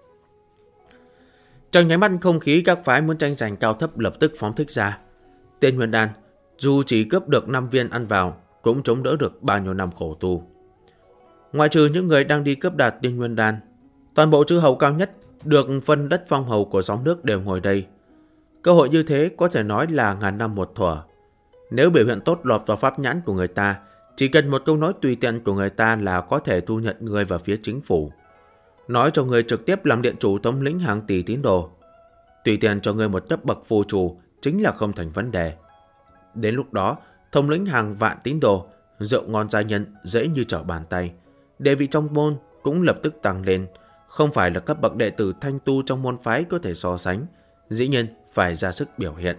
Speaker 1: Trong nháy mắt không khí các phái muốn tranh giành cao thấp lập tức phóng thích ra. Tên Huyền Đan, dù chỉ cướp được 5 viên ăn vào, cũng chống đỡ được bao nhiêu năm khổ tu. Ngoại trừ những người đang đi cướp đạt Tiên Nguyên Đan, toàn bộ chư hầu cao nhất được phân đất phong hầu của 6 nước đều ngồi đây. Cơ hội như thế có thể nói là ngàn năm một thuở. Nếu biểu hiện tốt lọt vào pháp nhãn của người ta, chỉ cần một câu nói tùy tiện của người ta là có thể thu nhận người vào phía chính phủ. Nói cho người trực tiếp làm điện chủ thống lĩnh hàng tỷ tín đồ. Tùy tiện cho người một cấp bậc phù chủ chính là không thành vấn đề. Đến lúc đó, thống lĩnh hàng vạn tín đồ, rượu ngon gia nhân dễ như trở bàn tay. Địa vị trong môn cũng lập tức tăng lên, không phải là cấp bậc đệ tử thanh tu trong môn phái có thể so sánh, dĩ nhiên phải ra sức biểu hiện.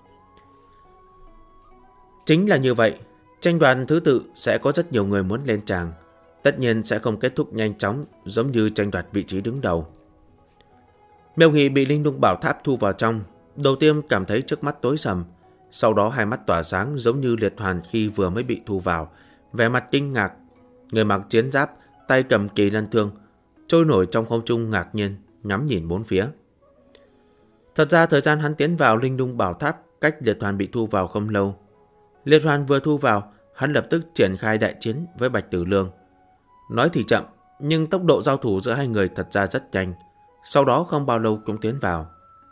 Speaker 1: Chính là như vậy, tranh đoạt thứ tự sẽ có rất nhiều người muốn lên tràng, tất nhiên sẽ không kết thúc nhanh chóng giống như tranh đoạt vị trí đứng đầu. Miêu Nghị bị Linh Lung Bảo Tháp thu vào trong, đầu tiên cảm thấy trước mắt tối sầm, sau đó hai mắt tỏa sáng giống như Liệt Hoàn khi vừa mới bị thu vào, vẻ mặt kinh ngạc. Người mặc chiến giáp, tay cầm kỳ lân thương, trôi nổi trong không trung ngạc nhiên, ngắm nhìn bốn phía. Thật ra thời gian hắn tiến vào Linh Lung Bảo Tháp cách Liệt Hoàn bị thu vào không lâu. Liệt Hoàn vừa thu vào, hắn lập tức triển khai đại chiến với Bạch Tử Lương. Nói thì chậm, nhưng tốc độ giao thủ giữa hai người thật ra rất nhanh, sau đó không bao lâu cũng tiến vào.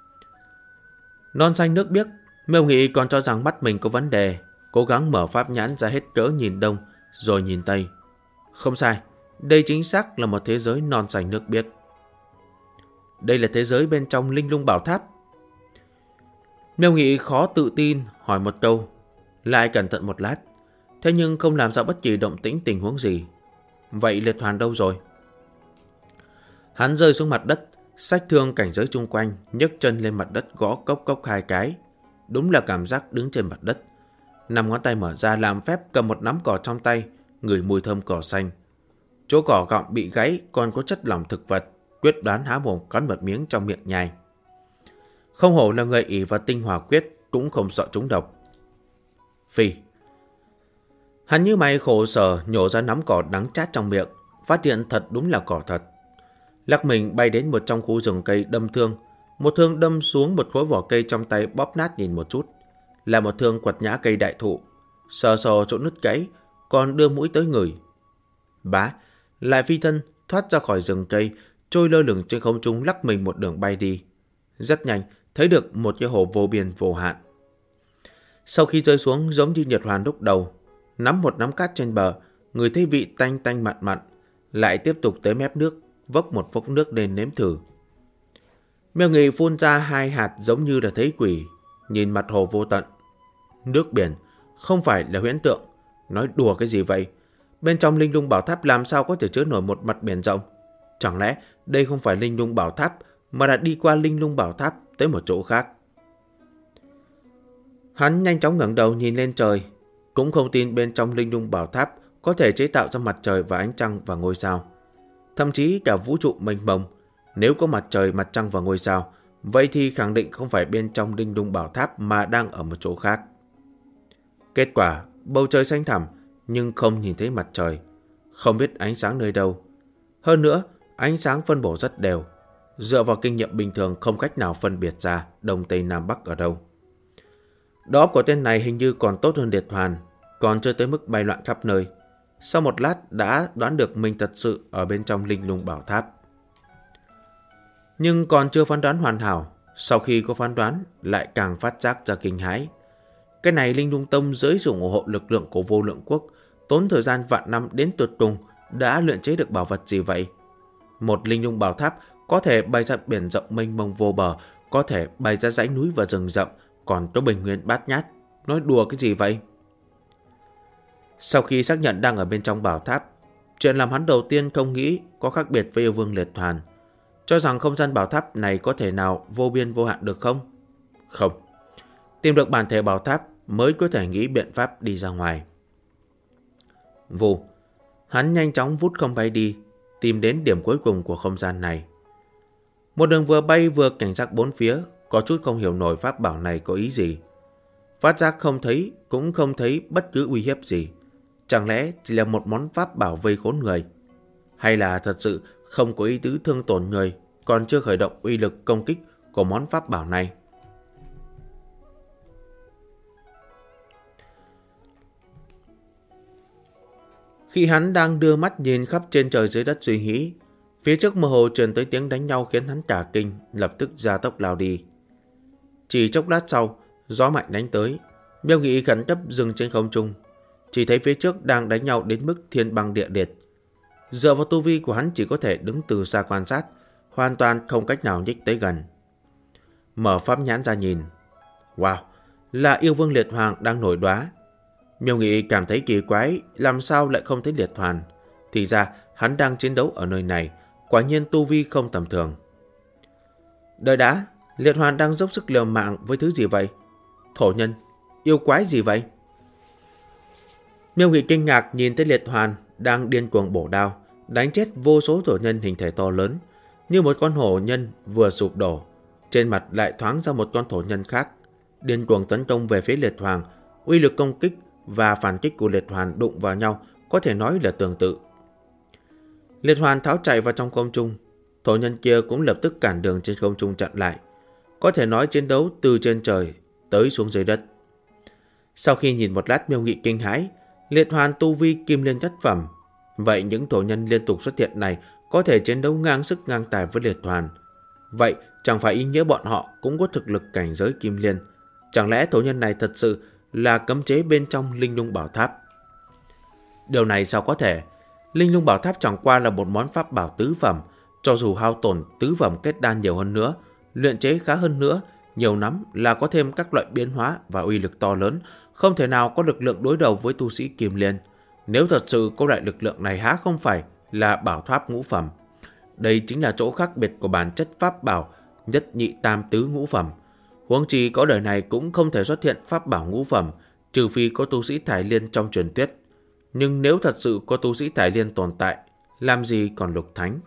Speaker 1: Non xanh nước biếc, Miêu Nghị còn cho rằng mắt mình có vấn đề, cố gắng mở pháp nhãn ra hết cỡ nhìn đông rồi nhìn tây. Không sai, đây chính xác là một thế giới non xanh nước biếc. Đây là thế giới bên trong Linh Lung Bảo Tháp. Miêu Nghị khó tự tin hỏi một câu, lại cẩn thận một lát, thế nhưng không làm ra bất kỳ động tĩnh tình huống gì. Vậy Liệt Hoàn đâu rồi? Hắn rơi xuống mặt đất, xách thương cảnh giới chung quanh, nhấc chân lên mặt đất gõ cốc cốc 2 cái. Đúng là cảm giác đứng trên mặt đất. 5 ngón tay mở ra làm phép cầm một nắm cỏ trong tay, ngửi mùi thơm cỏ xanh. Chỗ cỏ gọng bị gãy còn có chất lỏng thực vật, quyết đoán há mồm cắn một miếng trong miệng nhai. Không hổ là người ỷ vào tinh hỏa quyết, cũng không sợ trúng độc. Phi. Hắn như mày khổ sở nhổ ra nắm cỏ đắng chát trong miệng, phát hiện thật đúng là cỏ thật. Lắc mình bay đến một trong khu rừng cây đâm thương, một thương đâm xuống một khối vỏ cây trong tay bóp nát nhìn một chút, là một thương quật nhã cây đại thụ, sờ sờ chỗ nứt gãy, còn đưa mũi tới người. Bá, lại phi thân thoát ra khỏi rừng cây, trôi lơ lửng trên không trung lắc mình một đường bay đi. Rất nhanh thấy được một cái hồ vô biên vô hạn. Sau khi rơi xuống giống như Nhật Hoàn lúc đầu, nắm một nắm cát trên bờ, người thấy vị tanh tanh mặn mặn, lại tiếp tục tới mép nước, vốc một vốc nước lên nếm thử. Miêu Nghị phun ra 2 hạt giống như là thấy quỷ, nhìn mặt hồ vô tận, nước biển, không phải là huyễn tượng. Nói đùa cái gì vậy? Bên trong Linh Lung Bảo Tháp làm sao có thể chứa nổi một mặt biển rộng? Chẳng lẽ đây không phải Linh Lung Bảo Tháp mà là đi qua Linh Lung Bảo Tháp tới một chỗ khác? Hắn nhanh chóng ngẩng đầu nhìn lên trời, cũng không tin bên trong Linh Lung Bảo Tháp có thể chế tạo ra mặt trời và ánh trăng và ngôi sao. Thậm chí cả vũ trụ mênh mông, nếu có mặt trời, mặt trăng và ngôi sao, vậy thì khẳng định không phải bên trong Linh Lung Bảo Tháp mà đang ở một chỗ khác. Kết quả, bầu trời xanh thẳm nhưng không nhìn thấy mặt trời, không biết ánh sáng nơi đâu. Hơn nữa, ánh sáng phân bổ rất đều, dựa vào kinh nghiệm bình thường không cách nào phân biệt ra Đông Tây Nam Bắc ở đâu. Đó của tên này hình như còn tốt hơn Liệt Hoàn, còn chưa tới mức bay loạn khắp nơi. Sau một lát đã đoán được mình thật sự ở bên trong Linh Lung Bảo Tháp. Nhưng còn chưa phán đoán hoàn hảo, sau khi có phán đoán lại càng phát giác ra kinh hãi. Cái này Linh Lung Tông dưới sự ủng hộ lực lượng của Vô Lượng Quốc, tốn thời gian vạn năm đến tuyệt cùng đã luyện chế được bảo vật gì vậy? Một Linh Lung Bảo Tháp có thể bay ra biển rộng mênh mông vô bờ, có thể bay ra dãy núi và rừng rậm, còn có bình nguyên bát nhát. Nói đùa cái gì vậy? Sau khi xác nhận đang ở bên trong bảo tháp, chuyện làm hắn đầu tiên không nghĩ có khác biệt với yêu vương Liệt Hoàn. Cho rằng không gian bảo tháp này có thể nào vô biên vô hạn được không? Không. Tìm được bản thể bảo tháp mới có thể nghĩ biện pháp đi ra ngoài. Vù, hắn nhanh chóng vút không bay đi, tìm đến điểm cuối cùng của không gian này. Một đường vừa bay vừa cảnh giác bốn phía, có chút không hiểu nổi pháp bảo này có ý gì. Phát giác không thấy, cũng không thấy bất cứ uy hiếp gì. Chẳng lẽ chỉ là một món pháp bảo vây khốn người? Hay là thật sự không có ý tứ thương tổn người, còn chưa khởi động uy lực công kích của món pháp bảo này? Khi hắn đang đưa mắt nhìn khắp trên trời dưới đất suy nghĩ, phía trước mơ hồ truyền tới tiếng đánh nhau khiến hắn cả kinh, lập tức gia tốc lao đi. Chỉ chốc lát sau, gió mạnh đánh tới, Miêu Nghị khẩn cấp dừng trên không trung. Chỉ thấy phía trước đang đánh nhau đến mức thiên băng địa liệt. Dựa vào tu vi của hắn chỉ có thể đứng từ xa quan sát, hoàn toàn không cách nào nhích tới gần. Mở pháp nhãn ra nhìn. Wow, là yêu vương Liệt Hoàng đang nổi đoá. Miêu Nghị cảm thấy kỳ quái, làm sao lại không thấy Liệt Hoàn. Thì ra hắn đang chiến đấu ở nơi này, quả nhiên tu vi không tầm thường. Đợi đã, Liệt Hoàn đang dốc sức liều mạng với thứ gì vậy? Thổ nhân, yêu quái gì vậy? Miêu Nghị kinh ngạc nhìn thấy Liệt Hoàn đang điên cuồng bổ đao, đánh chết vô số thổ nhân hình thể to lớn, như một con hổ nhân vừa sụp đổ. Trên mặt lại thoáng ra một con thổ nhân khác, điên cuồng tấn công về phía Liệt Hoàng. Uy lực công kích và phản kích của Liệt Hoàn đụng vào nhau có thể nói là tương tự. Liệt Hoàn tháo chạy vào trong không trung, thổ nhân kia cũng lập tức cản đường trên không trung chặn lại. Có thể nói chiến đấu từ trên trời tới xuống dưới đất. Sau khi nhìn một lát, Miêu Nghị kinh hãi, Liệt Hoàn tu vi kim liên nhất phẩm. Vậy những thổ nhân liên tục xuất hiện này có thể chiến đấu ngang sức ngang tài với Liệt Hoàn. Vậy chẳng phải ý nghĩa bọn họ cũng có thực lực cảnh giới kim liên? Chẳng lẽ thổ nhân này thật sự là cấm chế bên trong Linh Lung Bảo Tháp? Điều này sao có thể? Linh Lung Bảo Tháp chẳng qua là một món pháp bảo tứ phẩm. Cho dù hao tổn tứ phẩm kết đan nhiều hơn nữa, luyện chế khá hơn nữa, nhiều lắm là có thêm các loại biến hóa và uy lực to lớn, không thể nào có lực lượng đối đầu với tu sĩ kim liên. Nếu thật sự có loại lực lượng này há không phải là bảo tháp ngũ phẩm. Đây chính là chỗ khác biệt của bản chất pháp bảo nhất nhị tam tứ ngũ phẩm. Huống chi có đời này cũng không thể xuất hiện pháp bảo ngũ phẩm, trừ phi có tu sĩ Thải Liên trong truyền thuyết. Nhưng nếu thật sự có tu sĩ Thải Liên tồn tại, làm gì còn lục thánh?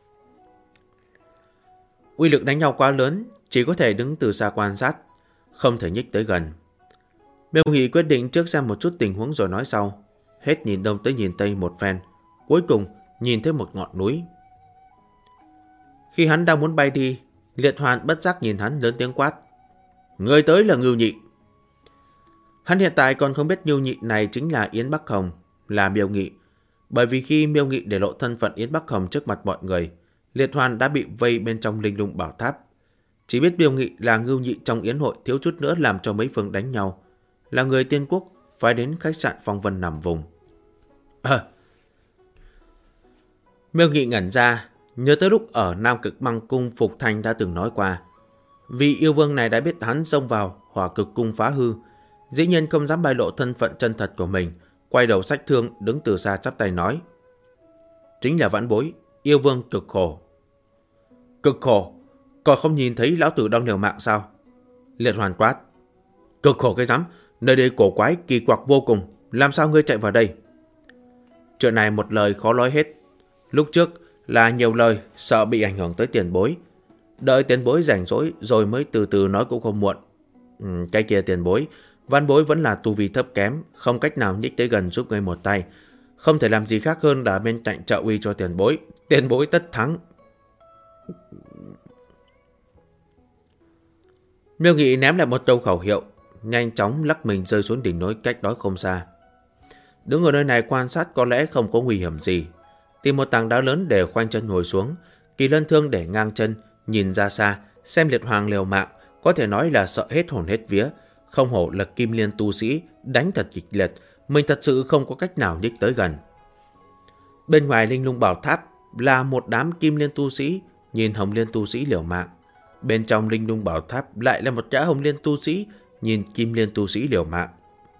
Speaker 1: Uy lực đánh nhau quá lớn, chỉ có thể đứng từ xa quan sát, không thể nhích tới gần. Miêu Nghị quyết định trước xem một chút tình huống rồi nói sau. Hết nhìn đông tới nhìn tây một phen, cuối cùng nhìn thấy một ngọn núi. Khi hắn đang muốn bay đi, Liệt Hoàn bất giác nhìn hắn lớn tiếng quát: người tới là Ngưu Nhị. Hắn hiện tại còn không biết Ngưu Nhị này chính là Yến Bắc Hồng, là Miêu Nghị. Bởi vì khi Miêu Nghị để lộ thân phận Yến Bắc Hồng trước mặt mọi người, Liệt Hoàn đã bị vây bên trong Linh Lung Bảo Tháp. Chỉ biết Miêu Nghị là Ngưu Nhị trong yến hội thiếu chút nữa làm cho mấy phương đánh nhau, là người Tiên Quốc phải đến khách sạn Phong Vân nằm vùng. Miêu Nghị ngẩn ra, nhớ tới lúc ở Nam Cực Băng Cung Phục Thành đã từng nói qua. Vì yêu vương này đã biết hắn xông vào Hỏa Cực Cung phá hư, dĩ nhiên không dám bại lộ thân phận chân thật của mình, quay đầu xách thương đứng từ xa chắp tay nói: chính là Vãn Bối, yêu vương cực khổ. Cực khổ? Còn không nhìn thấy lão tử đang liều mạng sao? Liệt Hoàn quát: cực khổ cái rắm, nơi đây cổ quái kỳ quặc vô cùng, làm sao ngươi chạy vào đây? Chuyện này một lời khó nói hết. Lúc trước là nhiều lời, sợ bị ảnh hưởng tới tiền bối. Đợi tiền bối rảnh rỗi rồi mới từ từ nói cũng không muộn. Cái kia tiền bối, Vãn Bối vẫn là tu vi thấp kém, không cách nào nhích tới gần giúp ngươi một tay. Không thể làm gì khác hơn là bên cạnh trợ uy cho tiền bối. Tiền bối tất thắng. Miêu Nghị ném lại một câu khẩu hiệu, nhanh chóng lắc mình rơi xuống đỉnh núi cách đó không xa. Đứng ở nơi này quan sát có lẽ không có nguy hiểm gì. Tìm một tảng đá lớn để khoanh chân ngồi xuống, Kỳ Lân Thương để ngang chân, nhìn ra xa, xem Liệt Hoàng liều mạng, có thể nói là sợ hết hồn hết vía. Không hổ là Kim Liên tu sĩ, đánh thật kịch liệt, mình thật sự không có cách nào nhích tới gần. Bên ngoài Linh Lung Bảo Tháp là một đám Kim Liên tu sĩ, nhìn Hồng Liên tu sĩ liều mạng. Bên trong Linh Lung Bảo Tháp lại là một gã Hồng Liên tu sĩ, nhìn Kim Liên tu sĩ liều mạng.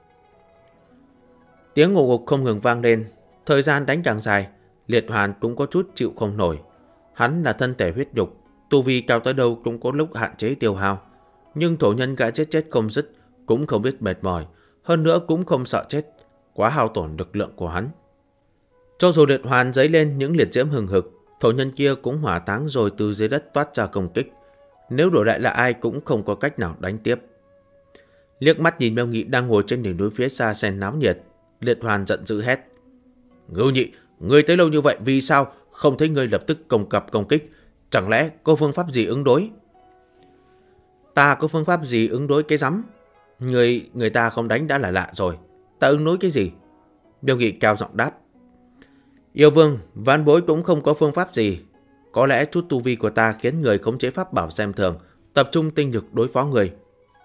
Speaker 1: Tiếng ngục ngục không ngừng vang lên, thời gian đánh càng dài, Liệt Hoàn cũng có chút chịu không nổi. Hắn là thân thể huyết nhục, tu vi cao tới đâu cũng có lúc hạn chế tiêu hao. Nhưng thổ nhân gã chết không dứt, cũng không biết mệt mỏi, hơn nữa cũng không sợ chết, quá hao tổn lực lượng của hắn. Cho dù Liệt Hoàn dấy lên những liệt diễm hừng hực, thổ nhân kia cũng hỏa táng rồi từ dưới đất toát ra công kích. Nếu đổi lại là ai cũng không có cách nào đánh tiếp. Liếc mắt nhìn Miêu Nghị đang ngồi trên đỉnh núi phía xa xem náo nhiệt, Liệt Hoàn giận dữ hét: Ngưu Nhị, ngươi tới lâu như vậy vì sao không thấy ngươi lập tức công kích? Chẳng lẽ có phương pháp gì ứng đối? Ta có phương pháp gì ứng đối cái rắm? Người ta không đánh đã là lạ rồi, ta ứng đối cái gì? Miêu Nghị cao giọng đáp: Yêu vương, Vãn Bối cũng không có phương pháp gì. Có lẽ chút tu vi của ta khiến người khống chế pháp bảo xem thường, tập trung tinh lực đối phó người.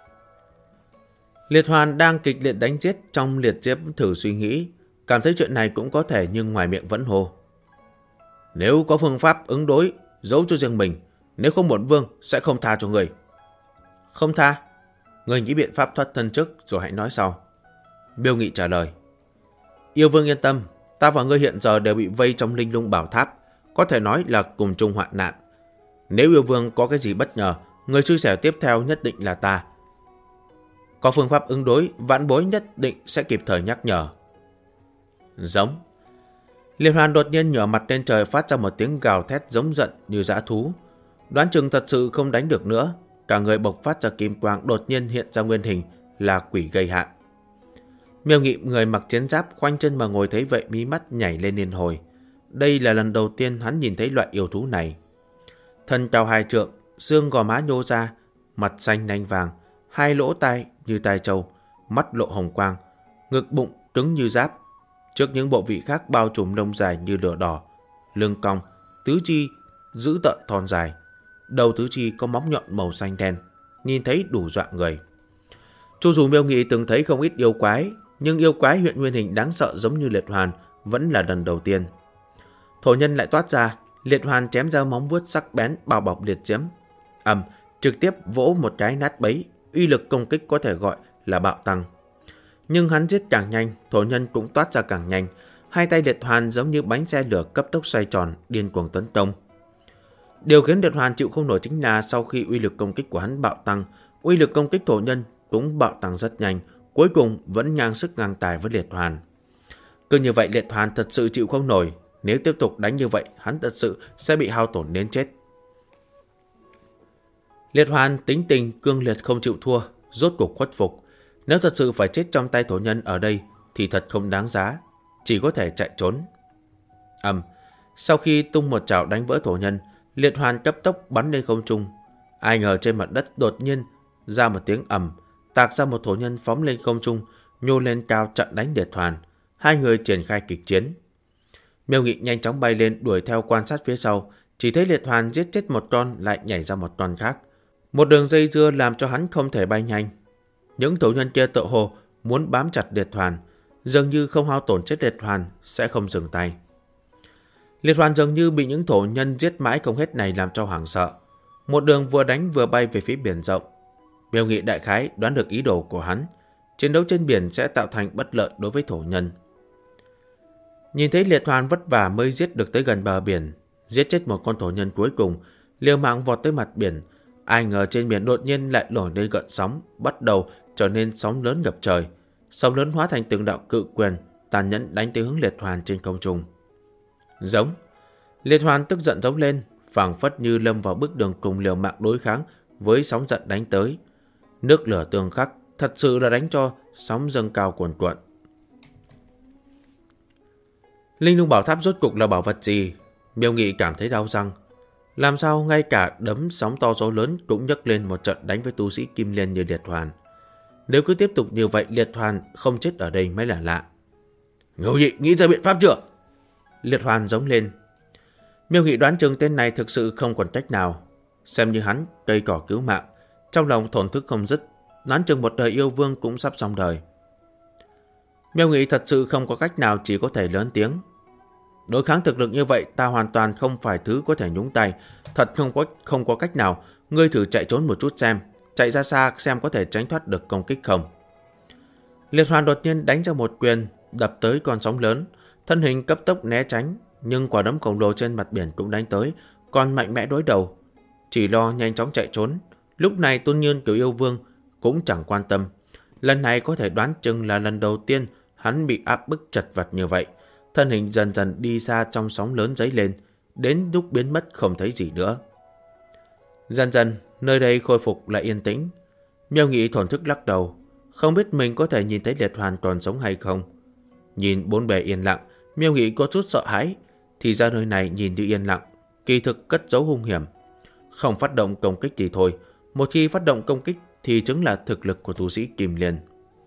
Speaker 1: Liệt Hoàn đang kịch liệt đánh giết trong liệt diễm thử suy nghĩ, cảm thấy chuyện này cũng có thể nhưng ngoài miệng vẫn hô: Nếu có phương pháp ứng đối, giấu cho riêng mình, nếu không bổn vương sẽ không tha cho người. Không tha? Người nghĩ biện pháp thoát thân trước rồi hãy nói sau. Miêu Nghị trả lời: Yêu vương yên tâm, ta và ngươi hiện giờ đều bị vây trong Linh Lung Bảo Tháp, có thể nói là cùng chung hoạn nạn. Nếu yêu vương có cái gì bất ngờ, người xui xẻo tiếp theo nhất định là ta. Có phương pháp ứng đối, Vãn Bối nhất định sẽ kịp thời nhắc nhở. Giống. Liệt Hoàn đột nhiên ngửa mặt lên trời phát ra một tiếng gào thét giống giận như dã thú. Đoán chừng thật sự không đánh được nữa, cả người bộc phát ra kim quang đột nhiên hiện ra nguyên hình là quỷ gây hạn. Miêu Nghị người mặc chiến giáp khoanh chân mà ngồi thấy vậy mí mắt nhảy lên liên hồi. Đây là lần đầu tiên hắn nhìn thấy loại yêu thú này. Thân cao 2 trượng, xương gò má nhô ra, mặt xanh nanh vàng, 2 lỗ tai như tai trâu, mắt lộ hồng quang, ngực bụng cứng như giáp. Trước những bộ vị khác bao trùm lông dài như lửa đỏ, lưng cong, tứ chi dữ tợn thon dài, đầu tứ chi có móng nhọn màu xanh đen, nhìn thấy đủ dọa người. Cho dù Miêu Nghị từng thấy không ít yêu quái, nhưng yêu quái huyện nguyên hình đáng sợ giống như Liệt Hoàn vẫn là lần đầu tiên. Thổ nhân lại toát ra, Liệt Hoàn chém ra móng vuốt sắc bén bao bọc liệt diễm, trực tiếp vỗ một cái nát bấy, uy lực công kích có thể gọi là bạo tăng. Nhưng hắn giết càng nhanh, thổ nhân cũng toát ra càng nhanh, hai tay Liệt Hoàn giống như bánh xe lửa cấp tốc xoay tròn, điên cuồng tấn công. Điều khiến Liệt Hoàn chịu không nổi chính là sau khi uy lực công kích của hắn bạo tăng, uy lực công kích thổ nhân cũng bạo tăng rất nhanh, cuối cùng vẫn ngang sức ngang tài với Liệt Hoàn. Cứ như vậy Liệt Hoàn thật sự chịu không nổi, nếu tiếp tục đánh như vậy hắn thật sự sẽ bị hao tổn đến chết. Liệt Hoàn tính tình cương liệt không chịu thua, rốt cuộc khuất phục. Nếu thật sự phải chết trong tay thổ nhân ở đây thì thật không đáng giá, chỉ có thể chạy trốn. Sau khi tung một chảo đánh vỡ thổ nhân, Liệt Hoàn cấp tốc bắn lên không trung. Ai ngờ trên mặt đất đột nhiên ra một tiếng tạc ra một thổ nhân phóng lên không trung, nhô lên cao chặn đánh Liệt Hoàn. Hai người triển khai kịch chiến. Miêu Nghị nhanh chóng bay lên đuổi theo quan sát phía sau, chỉ thấy Liệt Hoàn giết chết một con lại nhảy ra một con khác. Một đường dây dưa làm cho hắn không thể bay nhanh. Những thổ nhân kia tự hồ muốn bám chặt Liệt Hoàn, dường như không hao tổn chết Liệt Hoàn sẽ không dừng tay. Liệt Hoàn dường như bị những thổ nhân giết mãi không hết này làm cho hoảng sợ, một đường vừa đánh vừa bay về phía biển rộng. Miêu Nghị đại khái đoán được ý đồ của hắn, chiến đấu trên biển sẽ tạo thành bất lợi đối với thổ nhân. Nhìn thấy Liệt Hoàn vất vả mới giết được tới gần bờ biển, giết chết một con thổ nhân cuối cùng, liều mạng vọt tới mặt biển. Ai ngờ trên biển đột nhiên lại nổi lên gợn sóng, bắt đầu trở nên sóng lớn ngập trời. Sóng lớn hóa thành từng đạo cự quyền, tàn nhẫn đánh tới hướng Liệt Hoàn trên không trung. Giống. Liệt Hoàn tức giận giống lên, phảng phất như lâm vào bước đường cùng, liều mạng đối kháng với sóng giận đánh tới. Nước lửa tương khắc, thật sự là đánh cho sóng dâng cao cuồn cuộn. Linh lung bảo tháp rốt cục là bảo vật gì? Miêu Nghị cảm thấy đau răng. Làm sao ngay cả đấm sóng to gió lớn cũng nhấc lên một trận đánh với tu sĩ Kim Liên như Liệt Hoàn. Nếu cứ tiếp tục như vậy, Liệt Hoàn không chết ở đây mới là lạ. Ngưu Nhị nghĩ ra biện pháp chưa? Liệt Hoàn giống lên. Miêu Nghị đoán chừng tên này thực sự không còn cách nào. Xem như hắn cây cỏ cứu mạng, trong lòng thổn thức không dứt, đoán chừng một đời yêu vương cũng sắp xong đời. Miêu Nghị thật sự không có cách nào, chỉ có thể lớn tiếng. Đối kháng thực lực như vậy, ta hoàn toàn không phải thứ có thể nhúng tay. Thật không có cách nào. Ngươi thử chạy trốn một chút xem, chạy ra xa xem có thể tránh thoát được công kích không. Liệt Hoàn đột nhiên đánh ra một quyền, đập tới con sóng lớn. Thân hình cấp tốc né tránh, nhưng quả đấm khổng lồ trên mặt biển cũng đánh tới, còn mạnh mẽ đối đầu. Chỉ lo nhanh chóng chạy trốn. Lúc này Tôn Nhiên Cửu Yêu Vương cũng chẳng quan tâm. Lần này có thể đoán chừng là lần đầu tiên hắn bị áp bức chật vật như vậy. Thân hình dần dần đi xa trong sóng lớn dấy lên, đến lúc biến mất không thấy gì nữa. Dần dần, nơi đây khôi phục lại yên tĩnh. Miêu Nghị thổn thức lắc đầu, không biết mình có thể nhìn thấy Liệt Hoàn còn sống hay không. Nhìn bốn bề yên lặng, Miêu Nghị có chút sợ hãi. Thì ra nơi này nhìn như yên lặng, kỳ thực cất giấu hung hiểm. Không phát động công kích thì thôi, một khi phát động công kích thì chứng là thực lực của tu sĩ Kim Liên.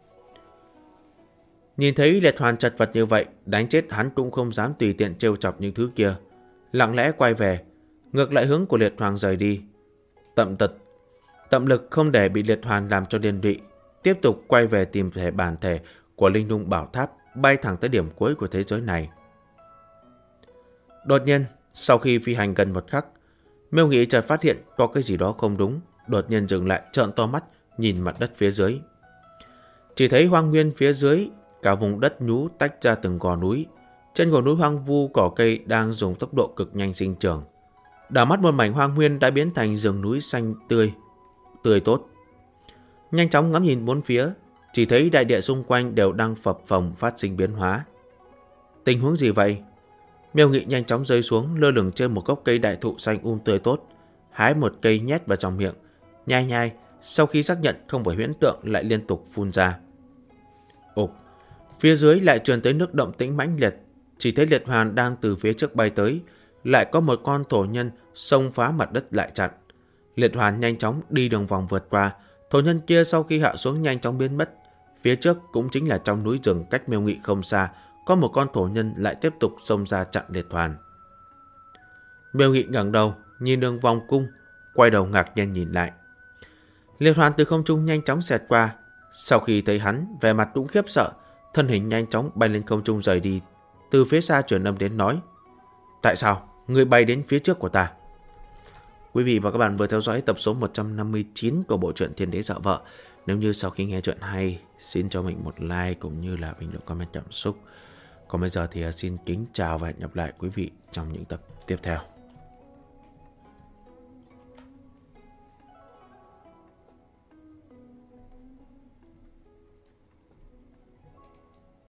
Speaker 1: Nhìn thấy Liệt Hoàn chật vật như vậy, đánh chết hắn cũng không dám tùy tiện trêu chọc những thứ kia. Lặng lẽ quay về, ngược lại hướng của Liệt Hoàn rời đi. Tậm lực không để bị Liệt Hoàn làm cho liên lụy, tiếp tục quay về tìm thể bản thể của Linh Lung Bảo Tháp, bay thẳng tới điểm cuối của thế giới này. Đột nhiên, sau khi phi hành gần một khắc, Miêu Nghị chợt phát hiện có cái gì đó không đúng, đột nhiên dừng lại, trợn to mắt nhìn mặt đất phía dưới. Chỉ thấy hoang nguyên phía dưới, cả vùng đất nhú tách ra từng gò núi. Trên gò núi hoang vu, cỏ cây đang dùng tốc độ cực nhanh sinh trưởng. Đảo mắt một mảnh hoang nguyên đã biến thành rừng núi xanh tươi tốt. Nhanh chóng ngắm nhìn bốn phía, chỉ thấy đại địa xung quanh đều đang phập phồng phát sinh biến hóa. Tình huống gì vậy? Miêu Nghị nhanh chóng rơi xuống, lơ lửng trên một gốc cây đại thụ xanh tươi tốt, hái một cây nhét vào trong miệng, nhai nhai. Sau khi xác nhận không phải huyễn tượng, lại liên tục phun ra. Ục, phía dưới lại truyền tới nước động tĩnh mãnh liệt. Chỉ thấy Liệt Hoàn đang từ phía trước bay tới, lại có một con thổ nhân xông phá mặt đất lại chặn. Liệt Hoàn nhanh chóng đi đường vòng vượt qua. Thổ nhân kia sau khi hạ xuống nhanh chóng biến mất. Phía trước cũng chính là trong núi rừng cách Miêu Nghị không xa, có một con thổ nhân lại tiếp tục xông ra chặn Liệt Hoàn. Miêu Nghị ngẩng đầu nhìn đường vòng cung, quay đầu ngạc nhiên nhìn lại. Liệt Hoàn từ không trung nhanh chóng xẹt qua. Sau khi thấy hắn, vẻ mặt cũng khiếp sợ, thân hình nhanh chóng bay lên không trung rời đi. Từ phía xa truyền âm đến nói: tại sao ngươi bay đến phía trước của ta? Quý vị và các bạn vừa theo dõi tập số 159 của bộ truyện Thiên Đế Dọa Vợ. Nếu như sau khi nghe chuyện hay, xin cho mình một like cũng như là bình luận comment cảm xúc. Còn bây giờ thì xin kính chào và hẹn gặp lại quý vị trong những tập tiếp theo.